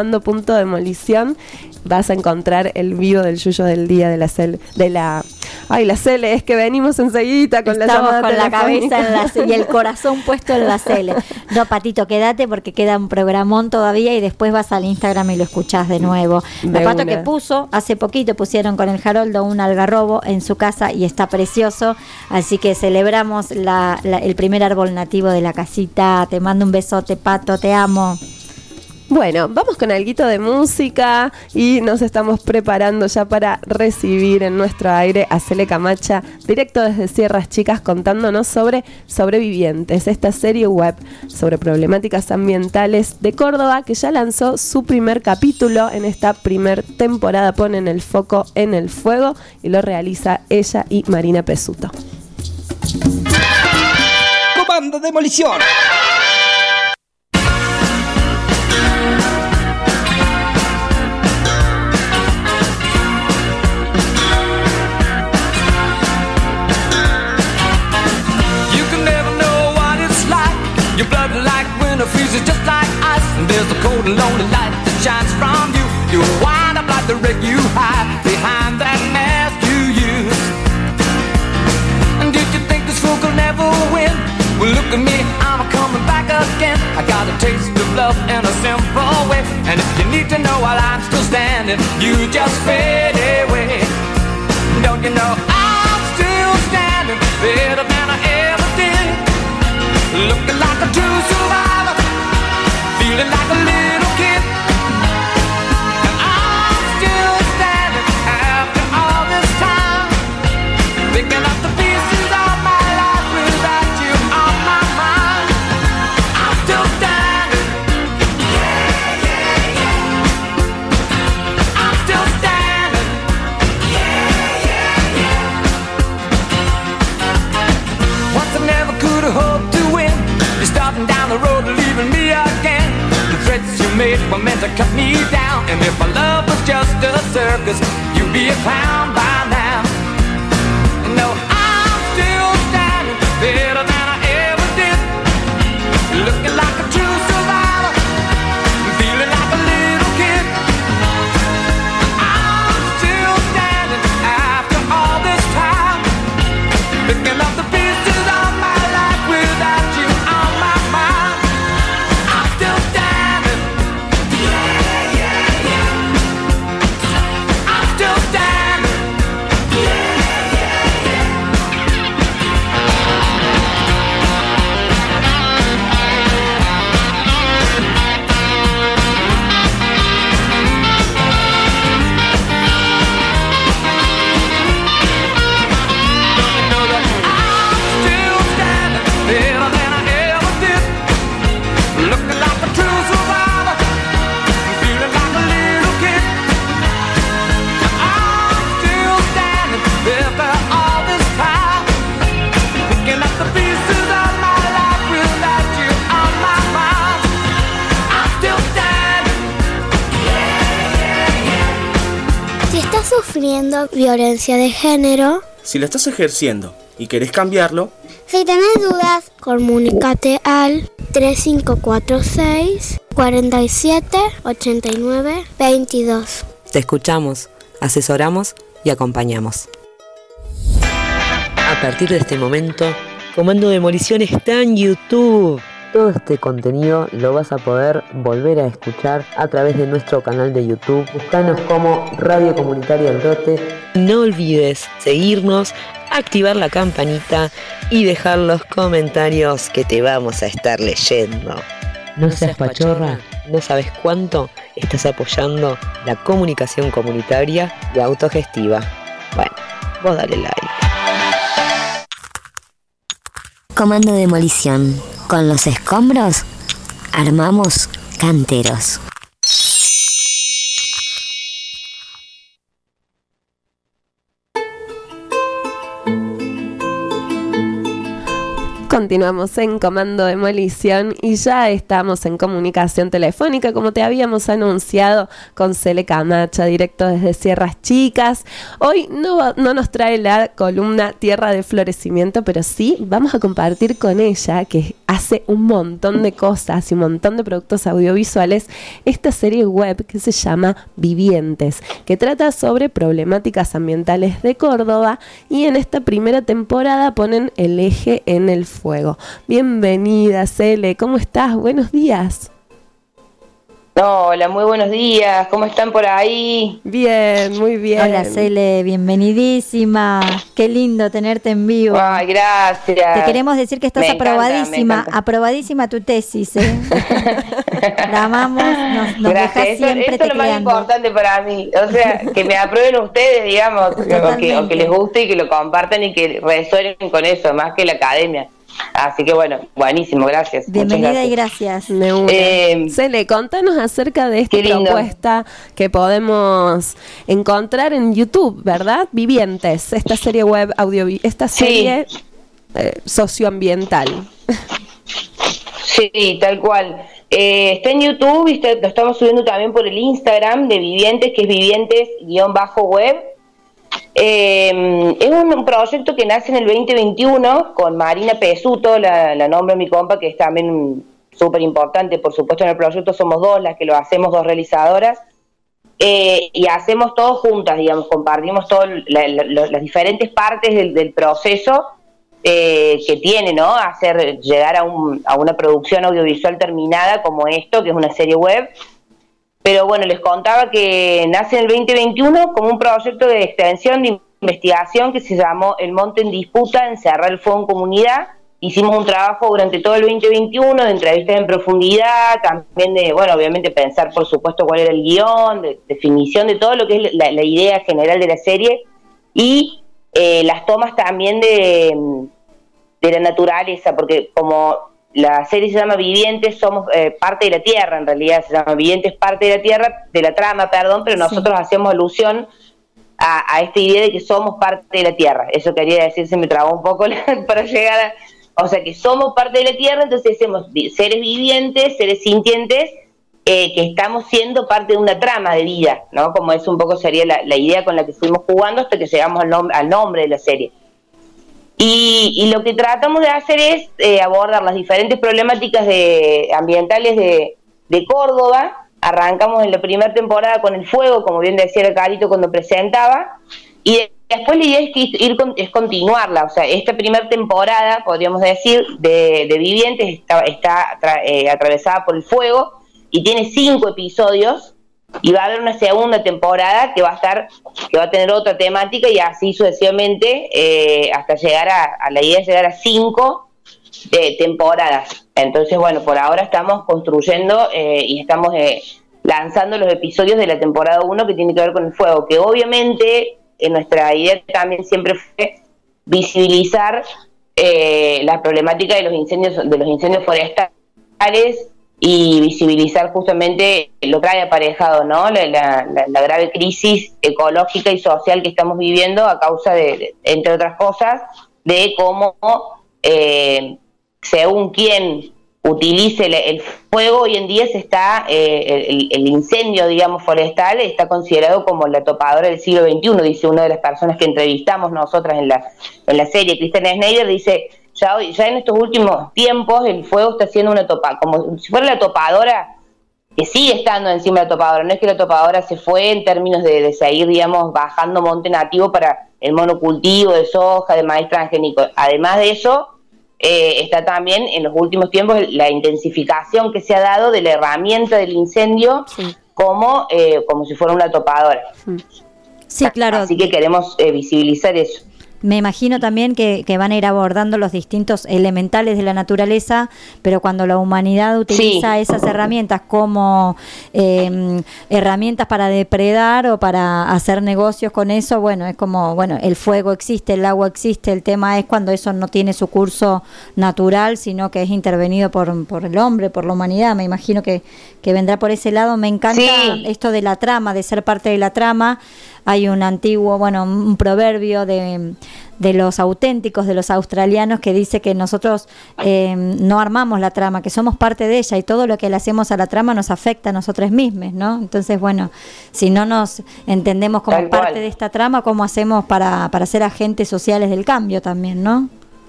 @comando.demolición, vas a encontrar el vivo del Yuyo del Día de la Ay, la Cele, es que venimos enseguida con Estamos la llamada con la telefónica. cabeza en la C y el corazón puesto en la Cele. No, Patito, quédate porque queda un programón todavía y después vas al Instagram y lo escuchás de nuevo. De Me acuerdo una. que hace poquito pusieron con el Haroldo un algarrobo en su casa y está precioso, así que celebramos el primer árbol nativo de la casita. Te mando un besote, Pato, te amo. Bueno, vamos con alguito de música y nos estamos preparando ya para recibir en nuestro aire a Cele Camacha, directo desde Sierras Chicas, contándonos sobre Sobrevivientes, esta serie web sobre problemáticas ambientales de Córdoba que ya lanzó su primer capítulo en esta primer temporada. Ponen el foco en el fuego y lo realiza ella y Marina Pesuto. Comando Demolición. Your blood like winter freezes just like ice, and there's a cold and lonely light that shines from you. You wind up like the wreck you hide behind that mask you use. And did you think this fool could never win? Well, look at me, I'm coming back again. I got a taste of love in a simple way, and if you need to know while I'm still standing, you just fade away. Don't you know I'm still standing better than I ever did? Looking like a true survivor, feeling like a little kid. And I'm still standing after all this time, picking up the pieces of my life without you on my mind. I'm still standing. Yeah, yeah, yeah. I'm still standing. Yeah, yeah, yeah. Once I never could have hoped to win. You're starting down the road and leaving me again. The threats you made were meant to cut me down, and if our love was just a circus, you'd be a clown by now. No, I'm still standing better than I ever did. Looking like a true survivor, feeling like a little kid. I'm still standing after all this time, picking up the pieces of my life without you. Sufriendo violencia de género. Si lo estás ejerciendo y querés cambiarlo, si tenés dudas, comunícate al 3546 47 89 22. Te escuchamos, asesoramos y acompañamos. A partir de este momento, Comando Demolición está en YouTube. Todo este contenido lo vas a poder volver a escuchar a través de nuestro canal de YouTube. Búscanos como Radio Comunitaria El Brote. No olvides seguirnos, activar la campanita y dejar los comentarios que te vamos a estar leyendo. No seas pachorra, no sabes cuánto estás apoyando la comunicación comunitaria y autogestiva. Bueno, vos dale like. Comando Demolición. Con los escombros armamos canteros. Continuamos en Comando Demolición y ya estamos en comunicación telefónica, como te habíamos anunciado, con Cele Camacha, directo desde Sierras Chicas. Hoy no nos trae la columna Tierra de Florecimiento, pero sí vamos a compartir con ella, que hace un montón de cosas y un montón de productos audiovisuales, esta serie web que se llama Vivientes, que trata sobre problemáticas ambientales de Córdoba, y en esta primera temporada ponen el eje en el fuego. Bienvenida, Cele, ¿cómo estás? Buenos días. Hola, muy buenos días, ¿cómo están por ahí? Bien, muy bien. Hola, Cele, bienvenidísima. Qué lindo tenerte en vivo. Ay, gracias. Te queremos decir que estás aprobadísima, aprobadísima tu tesis, ¿eh? La amamos, nos dejas siempre eso es lo más importante para mí, o sea, que me aprueben ustedes, digamos, o que les guste y que lo compartan y que resuenen con eso, más que la academia. Así que bueno, buenísimo, gracias. Bienvenida y gracias. Cele, contanos acerca de esta propuesta que podemos encontrar en YouTube, ¿verdad? Vivientes, esta serie web esta serie socioambiental. Sí, tal cual. Está en YouTube y lo estamos subiendo también por el Instagram de Vivientes, que es Vivientes_web. Es un proyecto que nace en el 2021 con Marina Pesuto, la nombro mi compa, que es también súper importante, por supuesto, en el proyecto somos dos las que lo hacemos, dos realizadoras, y hacemos todo juntas, digamos, compartimos todas las diferentes partes del proceso que tiene, ¿no? Hacer llegar a una producción audiovisual terminada como esto, que es una serie web. Pero bueno, les contaba que nace en el 2021 como un proyecto de extensión de investigación que se llamó El Monte en Disputa, encerrar el fuego en comunidad. Hicimos un trabajo durante todo el 2021 de entrevistas en profundidad, también de, bueno, obviamente pensar, por supuesto, cuál era el guión, de definición de todo lo que es la idea general de la serie, y las tomas también de la naturaleza, porque como la serie se llama Vivientes, somos parte de la Tierra, en realidad se llama Vivientes, parte de la Tierra, de la trama, perdón, pero nosotros hacemos alusión a esta idea de que somos parte de la Tierra. Eso quería decir, se me trabó un poco para llegar o sea, que somos parte de la Tierra, entonces somos seres vivientes, seres sintientes, que estamos siendo parte de una trama de vida, ¿no? Como es un poco sería la idea con la que fuimos jugando hasta que llegamos al nombre de la serie. Y lo que tratamos de hacer es abordar las diferentes problemáticas ambientales de Córdoba. Arrancamos en la primera temporada con el fuego, como bien decía el Carito cuando presentaba, y después la idea es continuarla. O sea, esta primera temporada, podríamos decir, de Vivientes está atravesada por el fuego y tiene 5 episodios. Y va a haber una segunda temporada que va a tener otra temática, y así sucesivamente hasta llegar a la idea de llegar a 5 temporadas. Entonces, bueno, por ahora estamos construyendo y estamos lanzando los episodios de la temporada 1 que tiene que ver con el fuego, que obviamente nuestra idea también siempre fue visibilizar la problemática de los incendios forestales, y visibilizar justamente lo que trae aparejado, ¿no? La grave crisis ecológica y social que estamos viviendo a causa de, entre otras cosas, de cómo según quien utilice el fuego, hoy en día el incendio, digamos, forestal está considerado como la topadora del siglo XXI, dice una de las personas que entrevistamos nosotras en la serie. Christian Schneider dice: ya en estos últimos tiempos el fuego está siendo como si fuera la topadora, que sigue estando encima de la topadora. No es que la topadora se fue en términos de seguir, digamos, bajando monte nativo para el monocultivo de soja, de maíz transgénico. Además de eso, está también en los últimos tiempos la intensificación que se ha dado de la herramienta del incendio, como si fuera una topadora. Sí, claro. Así que queremos visibilizar eso. Me imagino también que van a ir abordando los distintos elementales de la naturaleza, pero cuando la humanidad utiliza esas herramientas como herramientas para depredar o para hacer negocios con eso, bueno, es como, bueno, el fuego existe, el agua existe, el tema es cuando eso no tiene su curso natural, sino que es intervenido por el hombre, por la humanidad. Me imagino que vendrá por ese lado. Me encanta esto de la trama, de ser parte de la trama. Hay un antiguo, un proverbio de los auténticos, de los australianos, que dice que nosotros no armamos la trama, que somos parte de ella y todo lo que le hacemos a la trama nos afecta a nosotros mismos, ¿no? Entonces, bueno, si no nos entendemos como parte de esta trama, ¿cómo hacemos para ser agentes sociales del cambio también, no?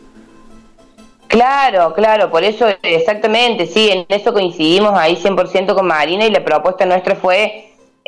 Claro, por eso exactamente, sí, en eso coincidimos ahí 100% con Marina, y la propuesta nuestra fue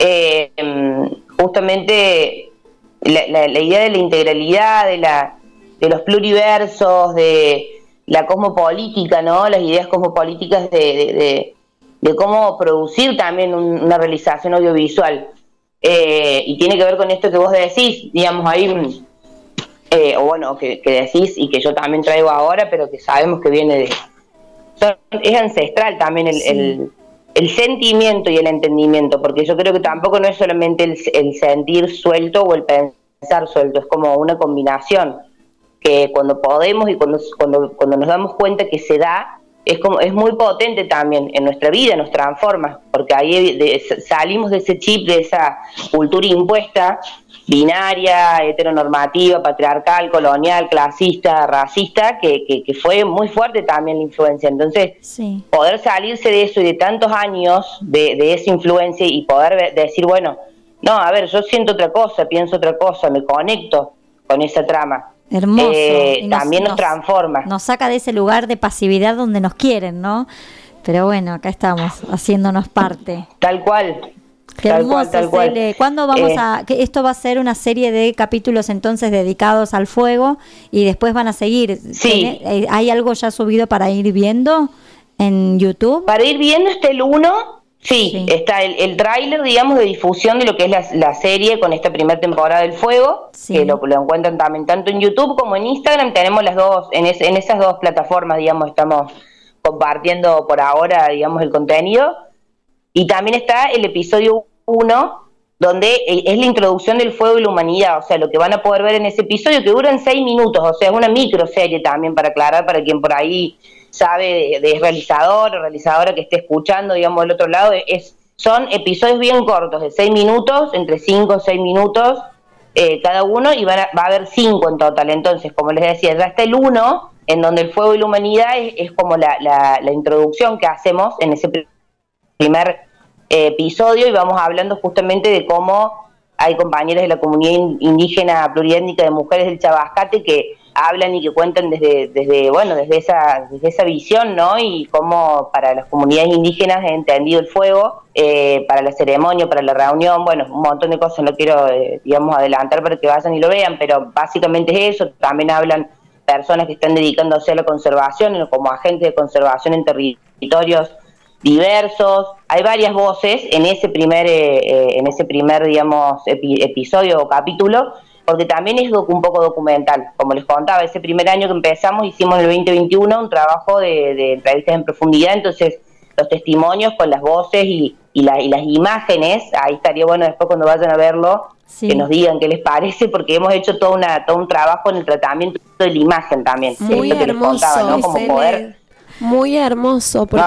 justamente la idea de la integralidad, de los pluriversos, de la cosmopolítica, ¿no? Las ideas cosmopolíticas de cómo producir también una realización audiovisual. Y tiene que ver con esto que vos decís, digamos, ahí... o bueno, que decís y que yo también traigo ahora, pero que sabemos que viene es ancestral también el sentimiento y el entendimiento, porque yo creo que tampoco no es solamente el sentir suelto o el pensar suelto, es como una combinación, que cuando podemos y cuando nos damos cuenta que se da, es muy potente también en nuestra vida, nos transforma, porque ahí salimos de ese chip, de esa cultura impuesta, binaria, heteronormativa, patriarcal, colonial, clasista, racista, que fue muy fuerte también la influencia. Entonces, poder salirse de eso y de tantos años de esa influencia y poder decir, bueno, no, a ver, yo siento otra cosa, pienso otra cosa, me conecto con esa trama. Hermoso. También nos transforma. Nos saca de ese lugar de pasividad donde nos quieren, ¿no? Pero bueno, acá estamos, haciéndonos parte. Tal cual. Qué hermoso, Cele. ¿Cuándo vamos que esto va a ser una serie de capítulos entonces dedicados al fuego y después van a seguir? Sí. ¿Hay algo ya subido para ir viendo en YouTube? Para ir viendo está el 1, sí, está el tráiler, digamos, de difusión de lo que es la serie con esta primera temporada del fuego, que lo encuentran también tanto en YouTube como en Instagram. Tenemos las dos, en esas dos plataformas, digamos, estamos compartiendo por ahora, digamos, el contenido. Y también está el episodio 1, donde es la introducción del fuego y la humanidad, o sea, lo que van a poder ver en ese episodio, que dura en 6 minutos, o sea, es una microserie también, para aclarar, para quien por ahí sabe de realizador o realizadora que esté escuchando, digamos, del otro lado, son episodios bien cortos, de 6 minutos, entre 5 o 6 minutos cada uno, y va a haber 5 en total. Entonces, como les decía, ya está el 1, en donde el fuego y la humanidad es como la introducción que hacemos en ese primer episodio, y vamos hablando justamente de cómo hay compañeras de la comunidad indígena pluriétnica de mujeres del Chabascate que hablan y que cuentan desde esa visión, ¿no? Y cómo para las comunidades indígenas he entendido el fuego, para la ceremonia, para la reunión, bueno, un montón de cosas, no quiero, digamos, adelantar para que vayan y lo vean, pero básicamente es eso. También hablan personas que están dedicándose a la conservación, como agentes de conservación en territorios diversos. Hay varias voces en ese primer digamos, episodio o capítulo, porque también es un poco documental. Como les contaba, ese primer año que empezamos, hicimos en el 2021 un trabajo de entrevistas en profundidad, entonces los testimonios con las voces y las imágenes, ahí estaría bueno después cuando vayan a verlo, que nos digan qué les parece, porque hemos hecho todo un trabajo en el tratamiento de la imagen también. Muy hermoso, que les contaba, ¿no? Como poder... Muy hermoso, porque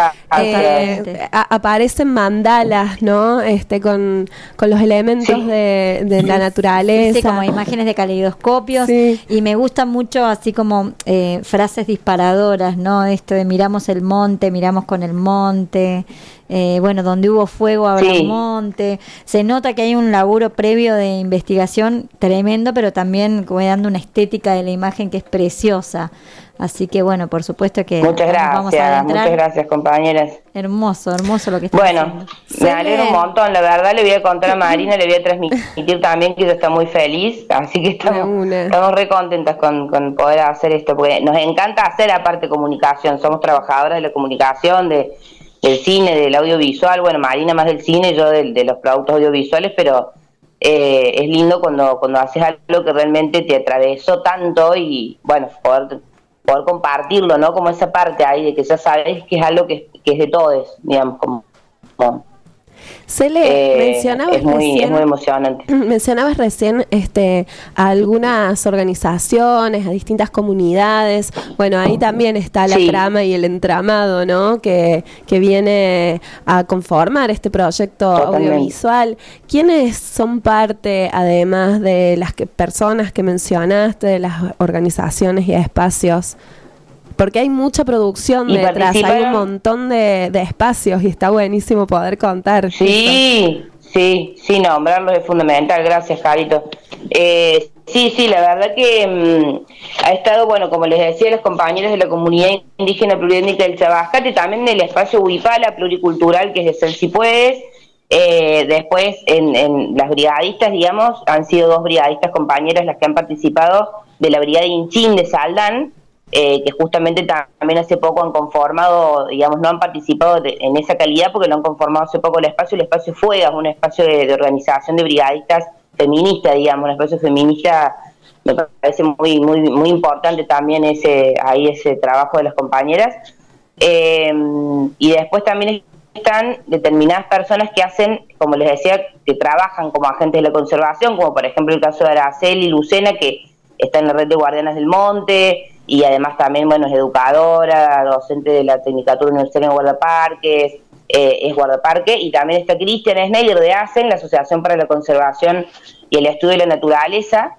aparecen mandalas, ¿no? Con los elementos de la naturaleza. Sí, como imágenes de caleidoscopios. Y me gusta mucho así como frases disparadoras, ¿no? Esto de miramos el monte, miramos con el monte. Bueno, donde hubo fuego habrá monte. Se nota que hay un laburo previo de investigación tremendo, pero también como dando una estética de la imagen que es preciosa. Así que bueno, por supuesto que muchas gracias compañeras. Hermoso lo que está haciendo. Me alegro un montón, la verdad. Le voy a contar a Marina, le voy a transmitir también que ella está muy feliz, así que estamos re contentas con poder hacer esto, porque nos encanta hacer aparte comunicación, somos trabajadoras de la comunicación, del cine, del audiovisual. Bueno, Marina más del cine, yo de los productos audiovisuales, pero es lindo cuando haces algo que realmente te atravesó tanto y bueno, poder compartirlo, ¿no? Como esa parte ahí de que ya sabes que es algo que es de todos, digamos, como mencionabas es muy emocionante. Mencionabas recién a algunas organizaciones, a distintas comunidades. Bueno, ahí también está la trama y el entramado, ¿no? Que viene a conformar este proyecto audiovisual. ¿Quiénes son parte, además de las personas que mencionaste, de las organizaciones y espacios? Porque hay mucha producción detrás, hay un montón de espacios y está buenísimo poder contar. Sí, nombrarlos es fundamental, gracias, Carito. Sí, la verdad que ha estado, bueno, como les decía, los compañeros de la comunidad indígena pluriétnica del Chabajate, también del espacio Huipala pluricultural, que es de Ser Si Puedes. Después, en las brigadistas, digamos, han sido 2 brigadistas compañeras las que han participado de la brigada Inchín de Saldán, que justamente también hace poco han conformado, digamos, no han participado en esa calidad porque lo han conformado hace poco el espacio Fuegas, un espacio de organización de brigadistas feministas, digamos, un espacio feminista. Me parece muy importante también ese trabajo de las compañeras. Y después también están determinadas personas que hacen, como les decía, que trabajan como agentes de la conservación, como por ejemplo el caso de Araceli Lucena, que está en la red de Guardianas del Monte, y además también, bueno, es educadora, docente de la Tecnicatura Universitaria en Guardaparques, es guardaparque, y también está Cristian Schneider de ACEN, la Asociación para la Conservación y el Estudio de la Naturaleza.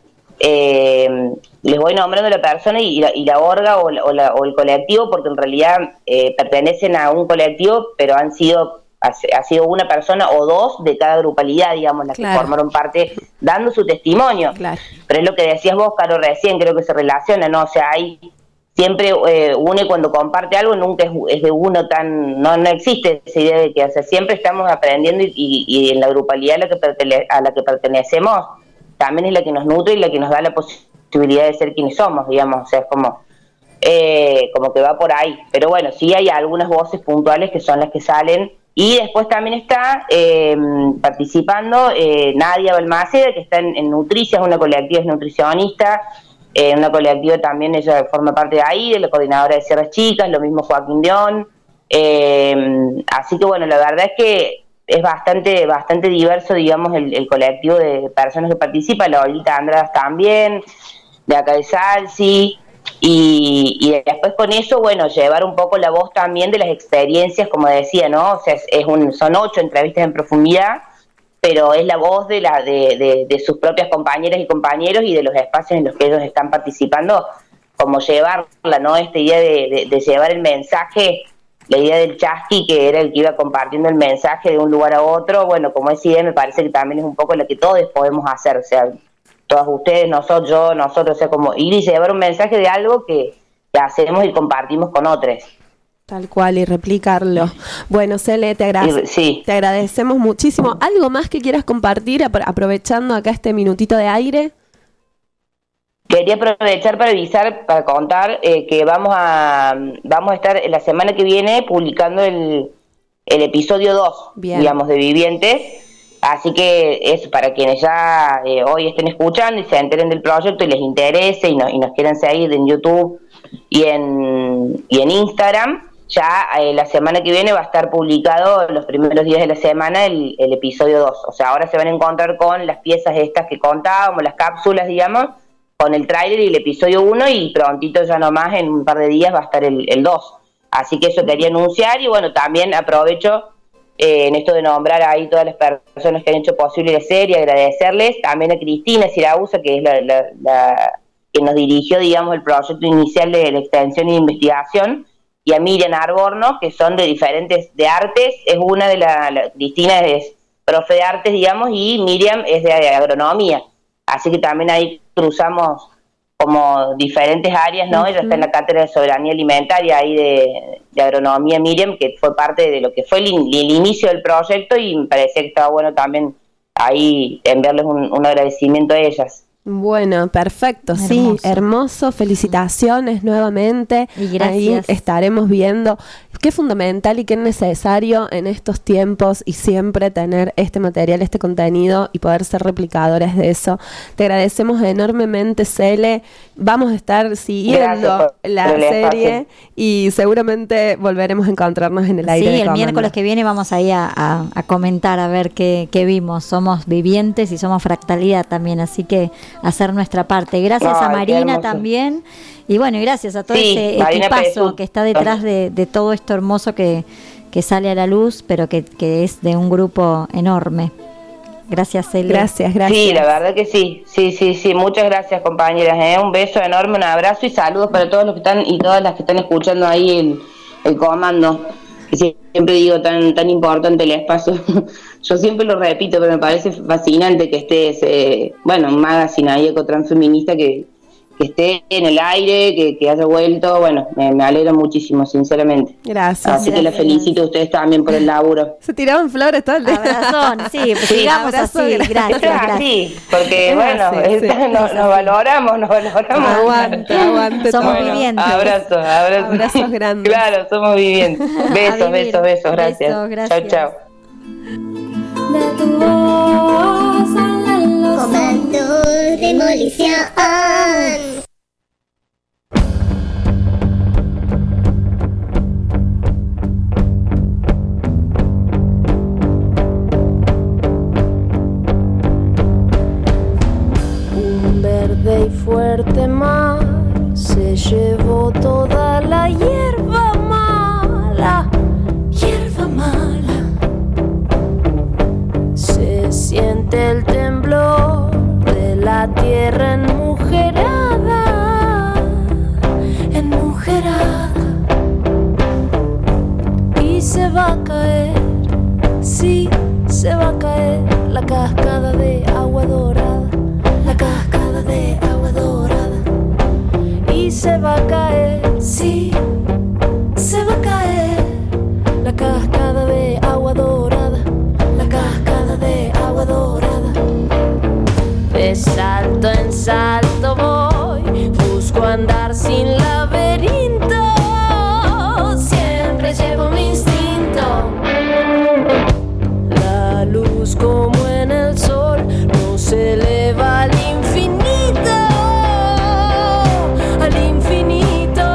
Les voy nombrando la persona y la orga o el colectivo, porque en realidad pertenecen a un colectivo, pero ha sido una persona o 2 de cada grupalidad, digamos, las que formaron parte, dando su testimonio. Pero es lo que decías vos, Caro, recién, creo que se relaciona, ¿no? O sea, hay siempre uno, y cuando comparte algo nunca es de uno no existe esa idea de que, o sea, siempre estamos aprendiendo y en la grupalidad a la que pertenecemos también es la que nos nutre y la que nos da la posibilidad de ser quienes somos, digamos. O sea, es como que va por ahí. Pero bueno, sí hay algunas voces puntuales que son las que salen. Y después también está participando Nadia Balmaceda, que está en Nutricia, es una colectiva, es nutricionista, una colectiva también, ella forma parte de ahí, de la coordinadora de Sierras Chicas, lo mismo Joaquín León. Así que bueno, la verdad es que es bastante diverso, digamos, el colectivo de personas que participan. La Olita Andradas también, de acá de Salsi. Y después con eso, bueno, llevar un poco la voz también de las experiencias, como decía, ¿no? O sea, son 8 entrevistas en profundidad, pero es la voz de sus propias compañeras y compañeros y de los espacios en los que ellos están participando, como llevarla, ¿no? Esta idea de llevar el mensaje, la idea del chasqui, que era el que iba compartiendo el mensaje de un lugar a otro. Bueno, como esa idea me parece que también es un poco lo que todos podemos hacer, o sea, todas ustedes, nosotros, o sea, como ir y llevar un mensaje de algo que hacemos y compartimos con otros. Tal cual, y replicarlo. Bueno, Cele, te agradecemos muchísimo. ¿Algo más que quieras compartir, aprovechando acá este minutito de aire? Quería aprovechar para contar que vamos a estar la semana que viene publicando el episodio 2, digamos, de Vivientes. Así que es para quienes ya hoy estén escuchando y se enteren del proyecto y les interese y nos quieran seguir en YouTube y en Instagram. Ya la semana que viene va a estar publicado los primeros días de la semana el episodio 2. O sea, ahora se van a encontrar con las piezas estas que contábamos, las cápsulas, digamos, con el tráiler y el episodio 1, y prontito ya nomás en un par de días va a estar el 2. Así que eso quería anunciar, y bueno, también aprovecho en esto de nombrar ahí todas las personas que han hecho posible la serie, agradecerles también a Cristina Siraúza, que es la que nos dirigió, digamos, el proyecto inicial de la extensión e investigación, y a Miriam Arborno, que son de artes. Es una de Cristina es profe de artes, digamos, y Miriam es de agronomía, así que también ahí cruzamos como diferentes áreas, ¿no? Ella está en la cátedra de soberanía alimentaria ahí de agronomía, Miriam, que fue parte de lo que fue el inicio del proyecto, y me parecía que estaba bueno también ahí enviarles un agradecimiento a ellas. Bueno, perfecto, sí, hermoso, felicitaciones nuevamente. Y gracias. Ahí estaremos viendo qué fundamental y qué necesario en estos tiempos y siempre tener este material, este contenido y poder ser replicadores de eso. Te agradecemos enormemente, Cele. Vamos a estar siguiendo la serie y seguramente volveremos a encontrarnos en el aire. Sí, el miércoles que viene vamos ahí a comentar a ver qué vimos. Somos vivientes y somos fractalidad también, así que hacer nuestra parte. Gracias a Marina también. Y bueno, y gracias a todo ese equipazo que está detrás de todo esto hermoso que sale a la luz, pero que es de un grupo enorme. Gracias, Celia. Gracias. Sí, la verdad que sí. Sí. Muchas gracias, compañeras. Un beso enorme, un abrazo y saludos para todos los que están y todas las que están escuchando ahí el comando. Que siempre digo, tan importante el espacio. Yo siempre lo repito, pero me parece fascinante que estés, un magazine ahí ecotransfeminista que esté en el aire, que haya vuelto. Bueno, me alegro muchísimo, sinceramente. Gracias. Así que la felicito a ustedes también por el laburo. Se tiraban flores todo el día. Abrazón, sí, pues sigamos así. Gracias. Sí, porque nos valoramos. Aguante. Somos vivientes. Abrazos grandes. Claro, somos vivientes. Besos, gracias. Chau. Comando Demolición. Un verde y fuerte mar se llevó toda la hierba mala. Se siente el temblor de la tierra enmujerada, y se va a caer, sí, se va a caer la cascada de agua dorada, y se va a caer, sí, se va a caer la cascada de agua dorada, de salto en salto voy, busco andar sin laberinto, siempre llevo mi instinto. La luz como en el sol no se eleva al infinito, al infinito.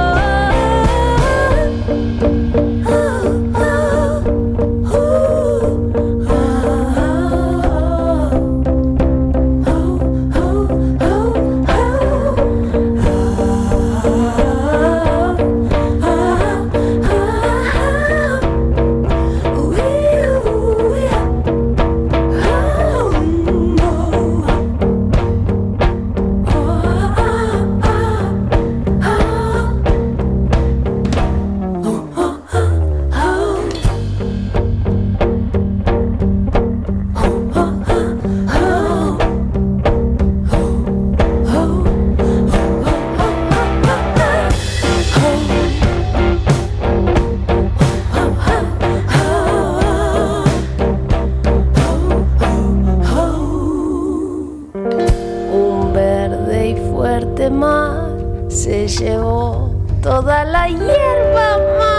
Se llevó toda la hierba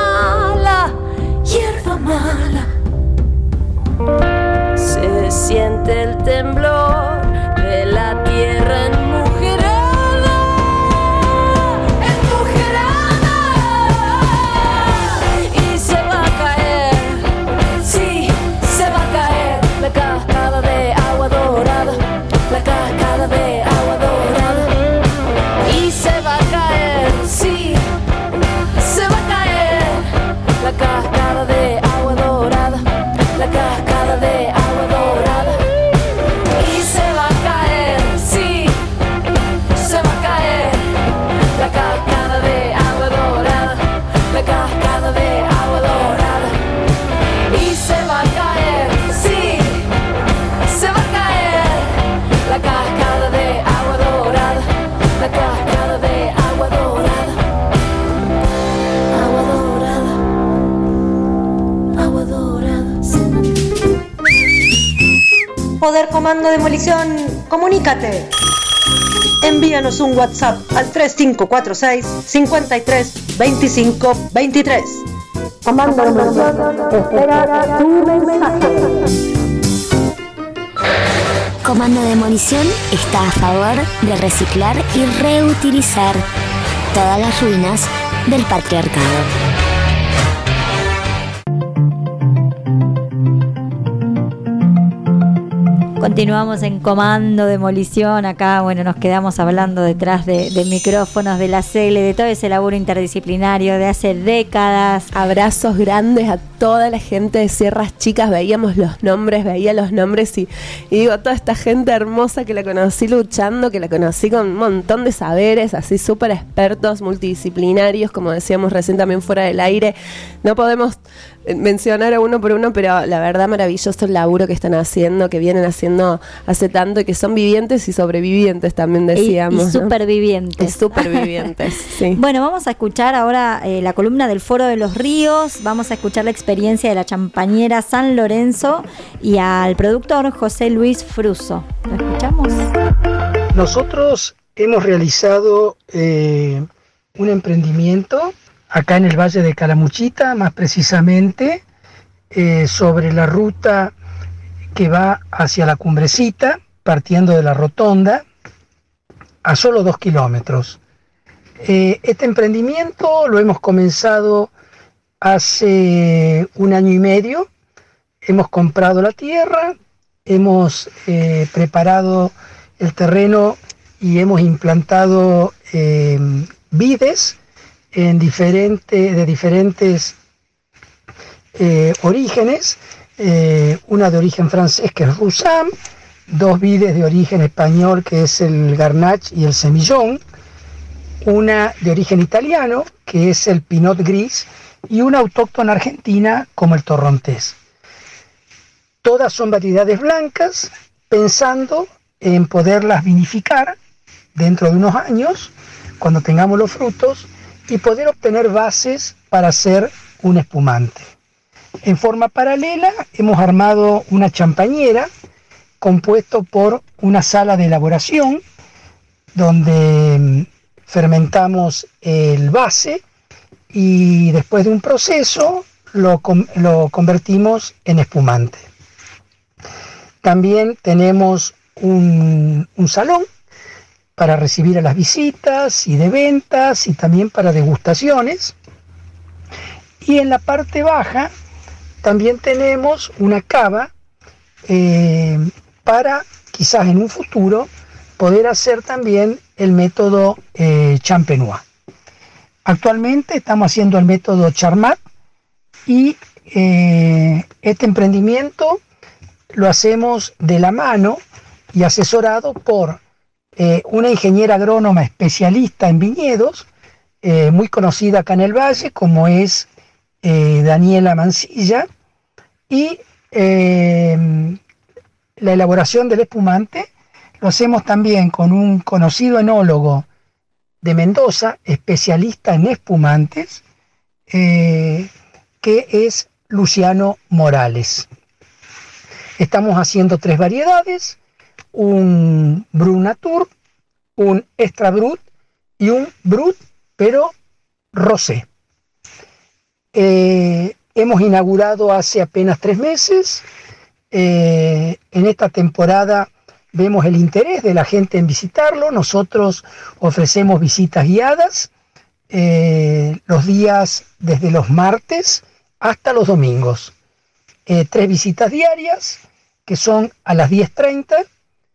mala. Se siente el temblor de la tierra enmujerada, y se va a caer, sí, se va a caer la cascada de agua dorada, y se va a caer, sí, se va a caer la cascada de agua dorada, y se va a caer, sí, se va a caer la cascada de agua dorada, y se va a caer, sí, se va a caer la cascada de agua dorada, Poder Comando Demolición, comunícate. Envíanos un WhatsApp al 3546 53 25 23. Comando de Demolición espera tu mensaje. Comando de Demolición está a favor de reciclar y reutilizar todas las ruinas del patriarcado. Continuamos en Comando Demolición. Acá, bueno, nos quedamos hablando detrás de micrófonos, de la CELE, de todo ese laburo interdisciplinario de hace décadas. Abrazos grandes a toda la gente de Sierras Chicas. Veía los nombres y digo, toda esta gente hermosa que la conocí luchando, que la conocí con un montón de saberes, así súper expertos, multidisciplinarios, como decíamos recién también fuera del aire. No podemos mencionar a uno por uno, pero la verdad maravilloso el laburo que están haciendo, que vienen haciendo hace tanto y que son vivientes y sobrevivientes también decíamos. Y supervivientes. Y supervivientes, sí. Bueno, vamos a escuchar ahora la columna del Foro de los Ríos, vamos a escuchar la experiencia de la champañera San Lorenzo y al productor José Luis Fruso. ¿Lo escuchamos? Nosotros hemos realizado un emprendimiento acá en el Valle de Calamuchita, más precisamente sobre la ruta que va hacia la Cumbrecita, partiendo de la Rotonda, a solo 2 kilómetros. Este emprendimiento lo hemos comenzado hace 1 año y medio. Hemos comprado la tierra, hemos preparado el terreno y hemos implantado vides de diferentes orígenes, una de origen francés que es Roussanne, 2 vides de origen español que es el Garnache y el Semillón, una de origen italiano que es el Pinot Gris y una autóctona argentina como el Torrontés. Todas son variedades blancas, pensando en poderlas vinificar dentro de unos años, cuando tengamos los frutos, y poder obtener bases para hacer un espumante. En forma paralela hemos armado una champañera compuesto por una sala de elaboración donde fermentamos el base y después de un proceso lo convertimos en espumante. También tenemos un salón para recibir a las visitas y de ventas y también para degustaciones. Y en la parte baja también tenemos una cava para quizás en un futuro poder hacer también el método Champenois. Actualmente estamos haciendo el método Charmat y este emprendimiento lo hacemos de la mano y asesorado por una ingeniera agrónoma especialista en viñedos, muy conocida acá en el Valle, como es Daniela Mancilla, y la elaboración del espumante lo hacemos también con un conocido enólogo de Mendoza, especialista en espumantes, que es Luciano Morales. Estamos haciendo 3 variedades, un Brut Natur, un Extra Brut y un Brut, pero rosé. Hemos inaugurado hace apenas 3 meses. En esta temporada vemos el interés de la gente en visitarlo. Nosotros ofrecemos visitas guiadas los días desde los martes hasta los domingos. 3 visitas diarias que son a las 10:30,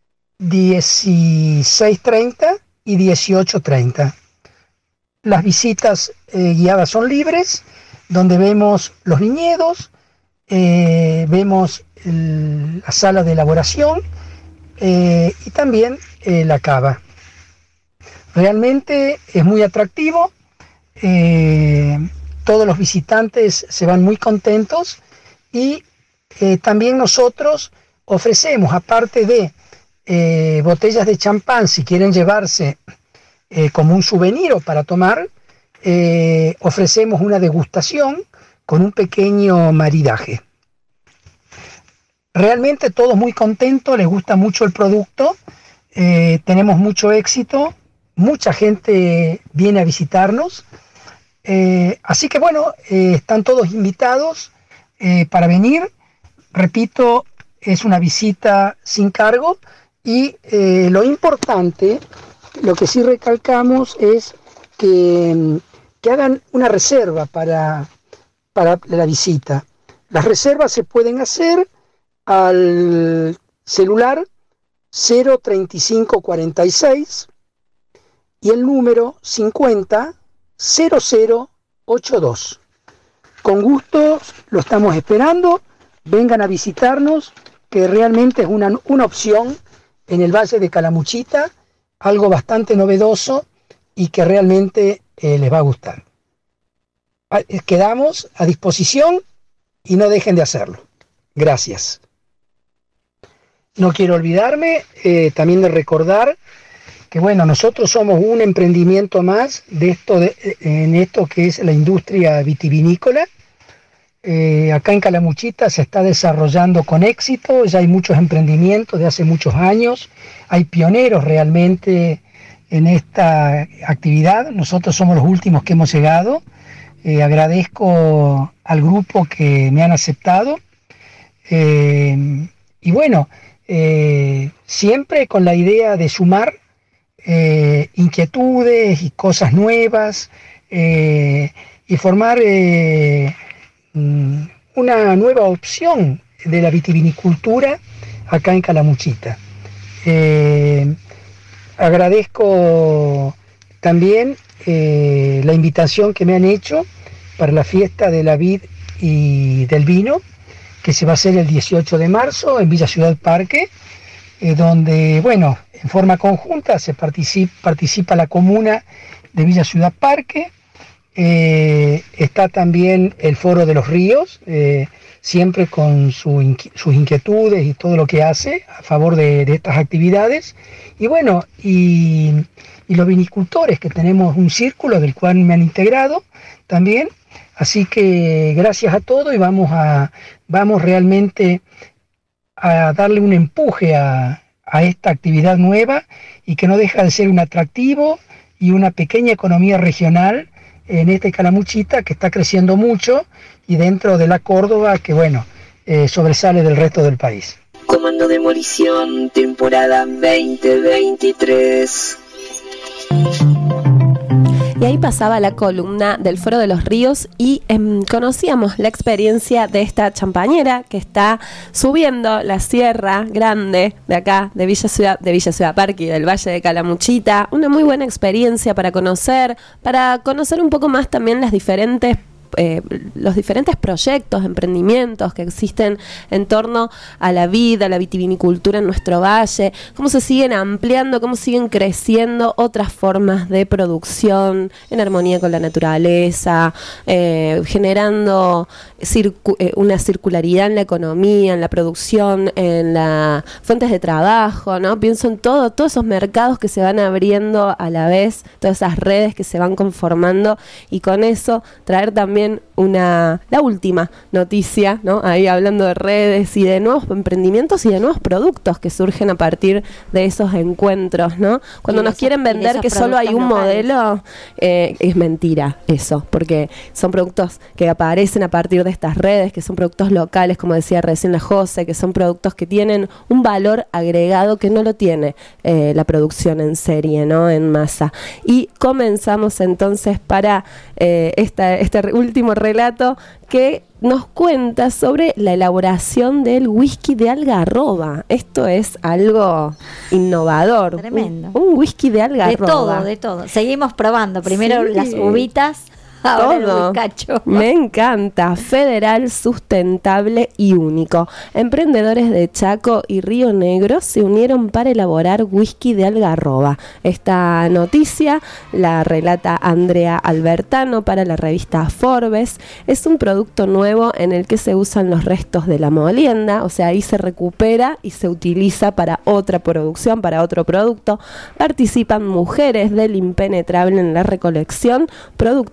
16:30 y 18:30. Las visitas guiadas son libres, donde vemos los viñedos, vemos la sala de elaboración y también la cava. Realmente es muy atractivo, todos los visitantes se van muy contentos y también nosotros ofrecemos, aparte de botellas de champán, si quieren llevarse como un souvenir o para tomar, ofrecemos una degustación con un pequeño maridaje. Realmente todos muy contentos, les gusta mucho el producto, tenemos mucho éxito, mucha gente viene a visitarnos, así que bueno, están todos invitados para venir. Repito, es una visita sin cargo y lo importante, lo que sí recalcamos es que hagan una reserva para la visita. Las reservas se pueden hacer al celular 03546 y el número 500082. Con gusto lo estamos esperando. Vengan a visitarnos, que realmente es una opción en el Valle de Calamuchita, algo bastante novedoso y que realmente les va a gustar. Quedamos a disposición y no dejen de hacerlo. Gracias. No quiero olvidarme también de recordar que bueno, nosotros somos un emprendimiento más en esto que es la industria vitivinícola. Acá en Calamuchita se está desarrollando con éxito, ya hay muchos emprendimientos de hace muchos años, hay pioneros realmente en esta actividad. Nosotros somos los últimos que hemos llegado. Agradezco al grupo que me han aceptado y bueno, siempre con la idea de sumar inquietudes y cosas nuevas y formar una nueva opción de la vitivinicultura acá en Calamuchita. Agradezco también la invitación que me han hecho para la fiesta de la vid y del vino, que se va a hacer el 18 de marzo en Villa Ciudad Parque, donde, bueno, en forma conjunta se participa la comuna de Villa Ciudad Parque. Está también el Foro de los Ríos, siempre con sus inquietudes y todo lo que hace a favor de estas actividades. Y bueno, y los vinicultores, que tenemos un círculo del cual me han integrado también. Así que gracias a todos y vamos realmente a darle un empuje a esta actividad nueva y que no deja de ser un atractivo y una pequeña economía regional en esta Calamuchita, que está creciendo mucho, y dentro de la Córdoba, que bueno, sobresale del resto del país. Comando Demolición, temporada 2023. Y ahí pasaba la columna del Foro de los Ríos y conocíamos la experiencia de esta champañera que está subiendo la Sierra Grande de acá, de Villa Ciudad Parque y del Valle de Calamuchita. Una muy buena experiencia para conocer un poco más también los diferentes proyectos, emprendimientos que existen en torno a la vida, a la vitivinicultura en nuestro valle, cómo se siguen ampliando, cómo siguen creciendo otras formas de producción en armonía con la naturaleza, generando una circularidad en la economía, en la producción, en las fuentes de trabajo, ¿no? Pienso en todos esos mercados que se van abriendo a la vez, todas esas redes que se van conformando, y con eso traer también la última noticia, ¿no? Ahí hablando de redes y de nuevos emprendimientos y de nuevos productos que surgen a partir de esos encuentros, ¿no? Cuando nos quieren vender que solo hay un modelo, es mentira eso, porque son productos que aparecen a partir de estas redes, que son productos locales, como decía recién la José, que son productos que tienen un valor agregado que no lo tiene la producción en serie, ¿no? En masa. Y comenzamos entonces para este último relato que nos cuenta sobre la elaboración del whisky de algarroba. Esto es algo innovador. Tremendo. Un whisky de algarroba. De todo. Seguimos probando. Primero las uvitas, ahora el whiskacho. Me encanta. Federal, sustentable y único. Emprendedores de Chaco y Río Negro se unieron para elaborar whisky de algarroba. Esta noticia la relata Andrea Albertano para la revista Forbes. Es un producto nuevo en el que se usan los restos de la molienda, o sea, ahí se recupera y se utiliza para otra producción, para otro producto. Participan mujeres del impenetrable en la recolección, productores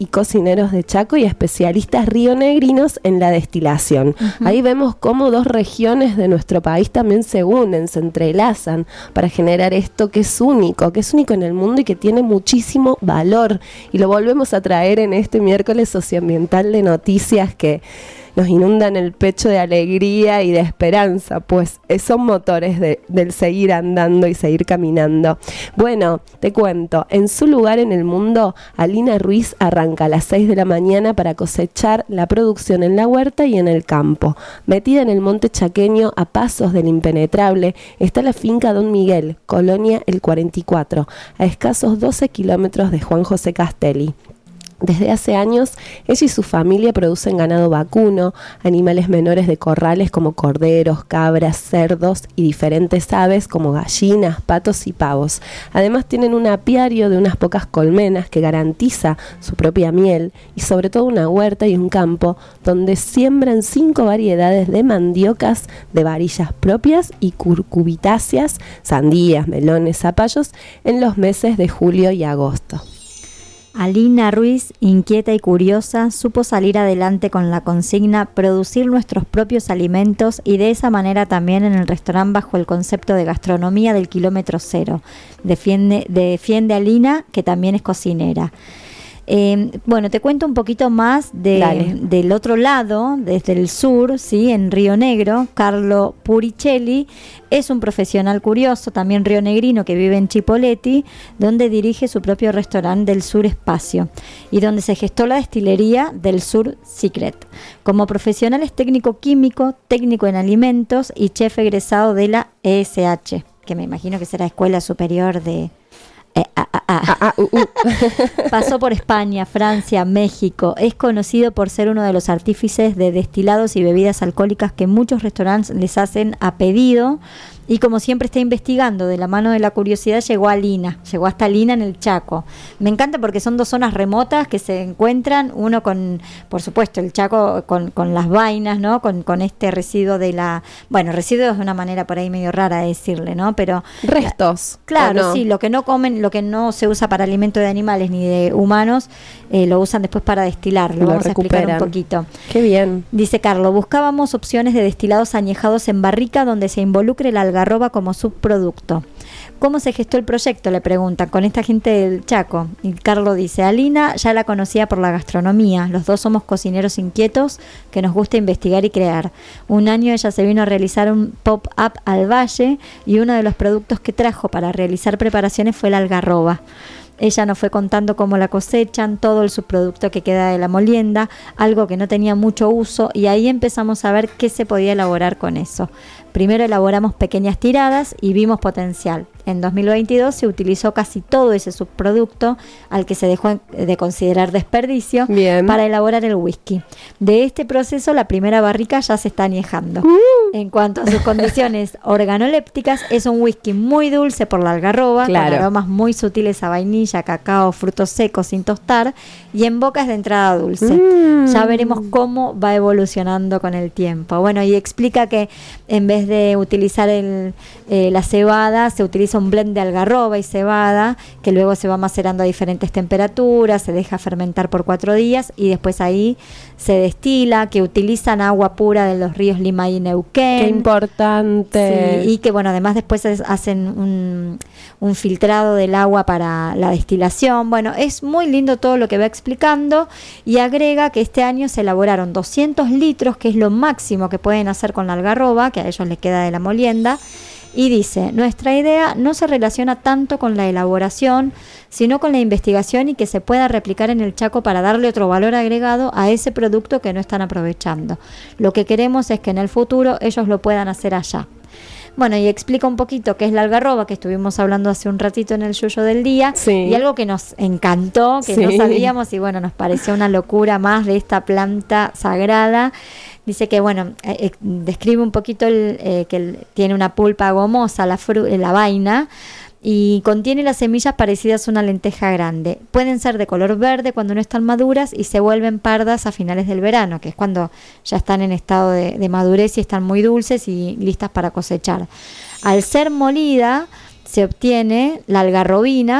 y cocineros de Chaco y especialistas rionegrinos en la destilación. Ahí vemos cómo dos regiones de nuestro país también se unen, se entrelazan para generar esto que es único en el mundo y que tiene muchísimo valor. Y lo volvemos a traer en este miércoles socioambiental de noticias que nos inundan el pecho de alegría y de esperanza, pues son motores del seguir andando y seguir caminando. Bueno, te cuento, en su lugar en el mundo, Alina Ruiz arranca a las 6 de la mañana para cosechar la producción en la huerta y en el campo. Metida en el monte chaqueño, a pasos del impenetrable, está la finca Don Miguel, Colonia El 44, a escasos 12 kilómetros de Juan José Castelli. Desde hace años, ella y su familia producen ganado vacuno, animales menores de corrales como corderos, cabras, cerdos y diferentes aves como gallinas, patos y pavos. Además tienen un apiario de unas pocas colmenas que garantiza su propia miel y sobre todo una huerta y un campo donde siembran 5 variedades de mandiocas de varillas propias y curcubitáceas, sandías, melones, zapallos en los meses de julio y agosto. Alina Ruiz, inquieta y curiosa, supo salir adelante con la consigna producir nuestros propios alimentos y de esa manera también en el restaurante bajo el concepto de gastronomía del kilómetro cero. Defiende Alina, que también es cocinera. Bueno, te cuento un poquito más del otro lado, desde el sur, ¿sí? En Río Negro. Carlo Puricelli es un profesional curioso, también rionegrino, que vive en Chipoleti, donde dirige su propio restaurante del Sur Espacio y donde se gestó la destilería del Sur Secret. Como profesional es técnico químico, técnico en alimentos y chef egresado de la ESH, que me imagino que será Escuela Superior de... Pasó por España, Francia, México. Es conocido por ser uno de los artífices de destilados y bebidas alcohólicas que muchos restaurantes les hacen a pedido. Y como siempre está investigando de la mano de la curiosidad, llegó hasta Lina en el Chaco. Me encanta porque son dos zonas remotas que se encuentran, uno con, por supuesto, el Chaco con las vainas, ¿no? Con este residuo residuos de una manera por ahí medio rara de decirle, ¿no? Pero restos. Claro, no? Sí, lo que no comen, lo que no se usa para alimento de animales ni de humanos, lo usan después para destilar. Lo vamos recuperan. A explicar un poquito. Qué bien. Dice Carlos, buscábamos opciones de destilados añejados en barrica donde se involucre la algarroba como subproducto. ¿Cómo se gestó el proyecto?, le preguntan, con esta gente del Chaco. Y Carlos dice, Alina ya la conocía por la gastronomía. Los dos somos cocineros inquietos que nos gusta investigar y crear. Un año ella se vino a realizar un pop-up al valle y uno de los productos que trajo para realizar preparaciones fue la algarroba. Ella nos fue contando cómo la cosechan, todo el subproducto que queda de la molienda, algo que no tenía mucho uso, y ahí empezamos a ver qué se podía elaborar con eso. Primero elaboramos pequeñas tiradas y vimos potencial. En 2022 se utilizó casi todo ese subproducto al que se dejó de considerar desperdicio para elaborar el whisky. De este proceso la primera barrica ya se está añejando. En cuanto a sus condiciones organolépticas, es un whisky muy dulce por la algarroba, con aromas muy sutiles a vainilla, cacao, frutos secos sin tostar, y en boca es de entrada dulce. Ya veremos cómo va evolucionando con el tiempo. Bueno, y explica que en vez de utilizar la cebada, se utiliza un blend de algarroba y cebada, que luego se va macerando a diferentes temperaturas, se deja fermentar por 4 días y después ahí se destila, que utilizan agua pura de los ríos Lima y Neuquén. ¡Qué importante! Sí, y que bueno, además después hacen un filtrado del agua para la destilación. Bueno, es muy lindo todo lo que va explicando, y agrega que este año se elaboraron 200 litros, que es lo máximo que pueden hacer con la algarroba, que a ellos les queda de la molienda. Y dice, nuestra idea no se relaciona tanto con la elaboración, sino con la investigación y que se pueda replicar en el Chaco para darle otro valor agregado a ese producto que no están aprovechando. Lo que queremos es que en el futuro ellos lo puedan hacer allá. Bueno, y explica un poquito qué es la algarroba, que estuvimos hablando hace un ratito en el Yuyo del Día, y algo que nos encantó, que no sabíamos, y bueno, nos pareció una locura más de esta planta sagrada. Dice que, bueno, describe un poquito que tiene una pulpa gomosa, la vaina, y contiene las semillas parecidas a una lenteja grande. Pueden ser de color verde cuando no están maduras y se vuelven pardas a finales del verano, que es cuando ya están en estado de madurez y están muy dulces y listas para cosechar. Al ser molida, se obtiene la algarrobina,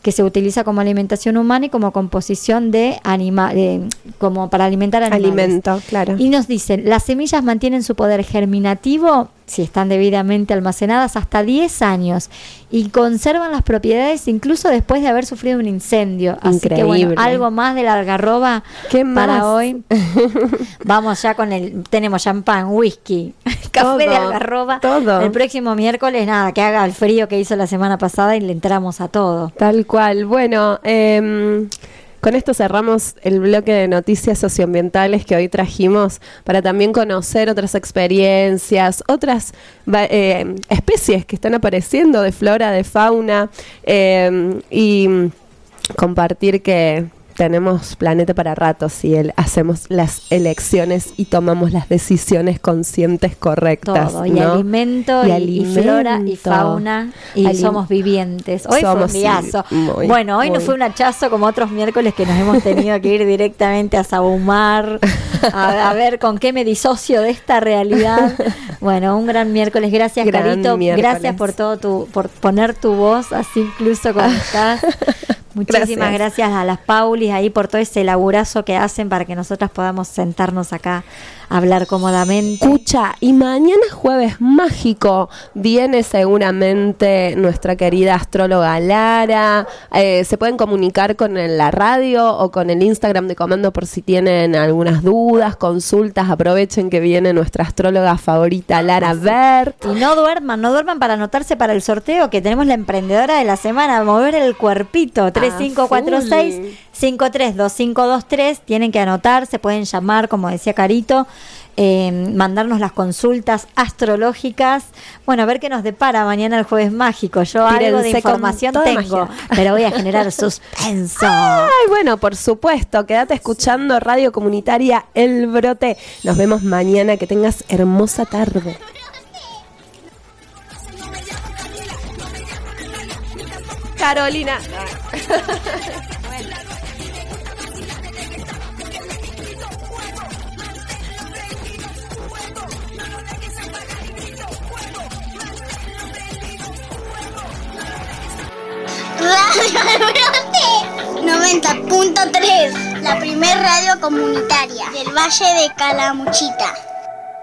que se utiliza como alimentación humana y como composición de como para alimentar animales. Alimento, claro. Y nos dicen, las semillas mantienen su poder germinativo, si están debidamente almacenadas, hasta 10 años y conservan las propiedades incluso después de haber sufrido un incendio. Así que bueno, algo más de la algarroba para hoy. Vamos ya tenemos champán, whisky, café de algarroba. Todo. El próximo miércoles, nada, que haga el frío que hizo la semana pasada y le entramos a todo. Tal cual. Bueno, con esto cerramos el bloque de noticias socioambientales que hoy trajimos para también conocer otras experiencias, otras especies que están apareciendo de flora, de fauna, y compartir que tenemos planeta para rato si hacemos las elecciones y tomamos las decisiones conscientes correctas. Todo, y alimento, y flora, y fauna, y somos vivientes. Hoy fue un diazo. Bueno, hoy no fue un hachazo como otros miércoles que nos hemos tenido que ir directamente a Sabumar, a ver con qué me disocio de esta realidad. Bueno, un gran miércoles. Gracias, Carito. Gracias por por poner tu voz así incluso cuando estás. Muchísimas gracias a las Paulis ahí por todo ese laburazo que hacen para que nosotras podamos sentarnos acá a hablar cómodamente. Escucha, y mañana jueves mágico viene seguramente nuestra querida astróloga Lara. Se pueden comunicar con la radio o con el Instagram de Comando por si tienen algunas dudas, consultas. Aprovechen que viene nuestra astróloga favorita Lara Bert. Y no duerman para anotarse para el sorteo que tenemos la emprendedora de la semana, mover el cuerpito. 3546-532523. Tienen que anotar, se pueden llamar, como decía Carito, mandarnos las consultas astrológicas. Bueno, a ver qué nos depara mañana el jueves mágico. Yo algo de información tengo, pero voy a generar suspenso. Ay, bueno, por supuesto, quédate escuchando Radio Comunitaria El Brote. Nos vemos mañana, que tengas hermosa tarde. Carolina. Radio El Brote 90.3, la primer radio comunitaria del Valle de Calamuchita.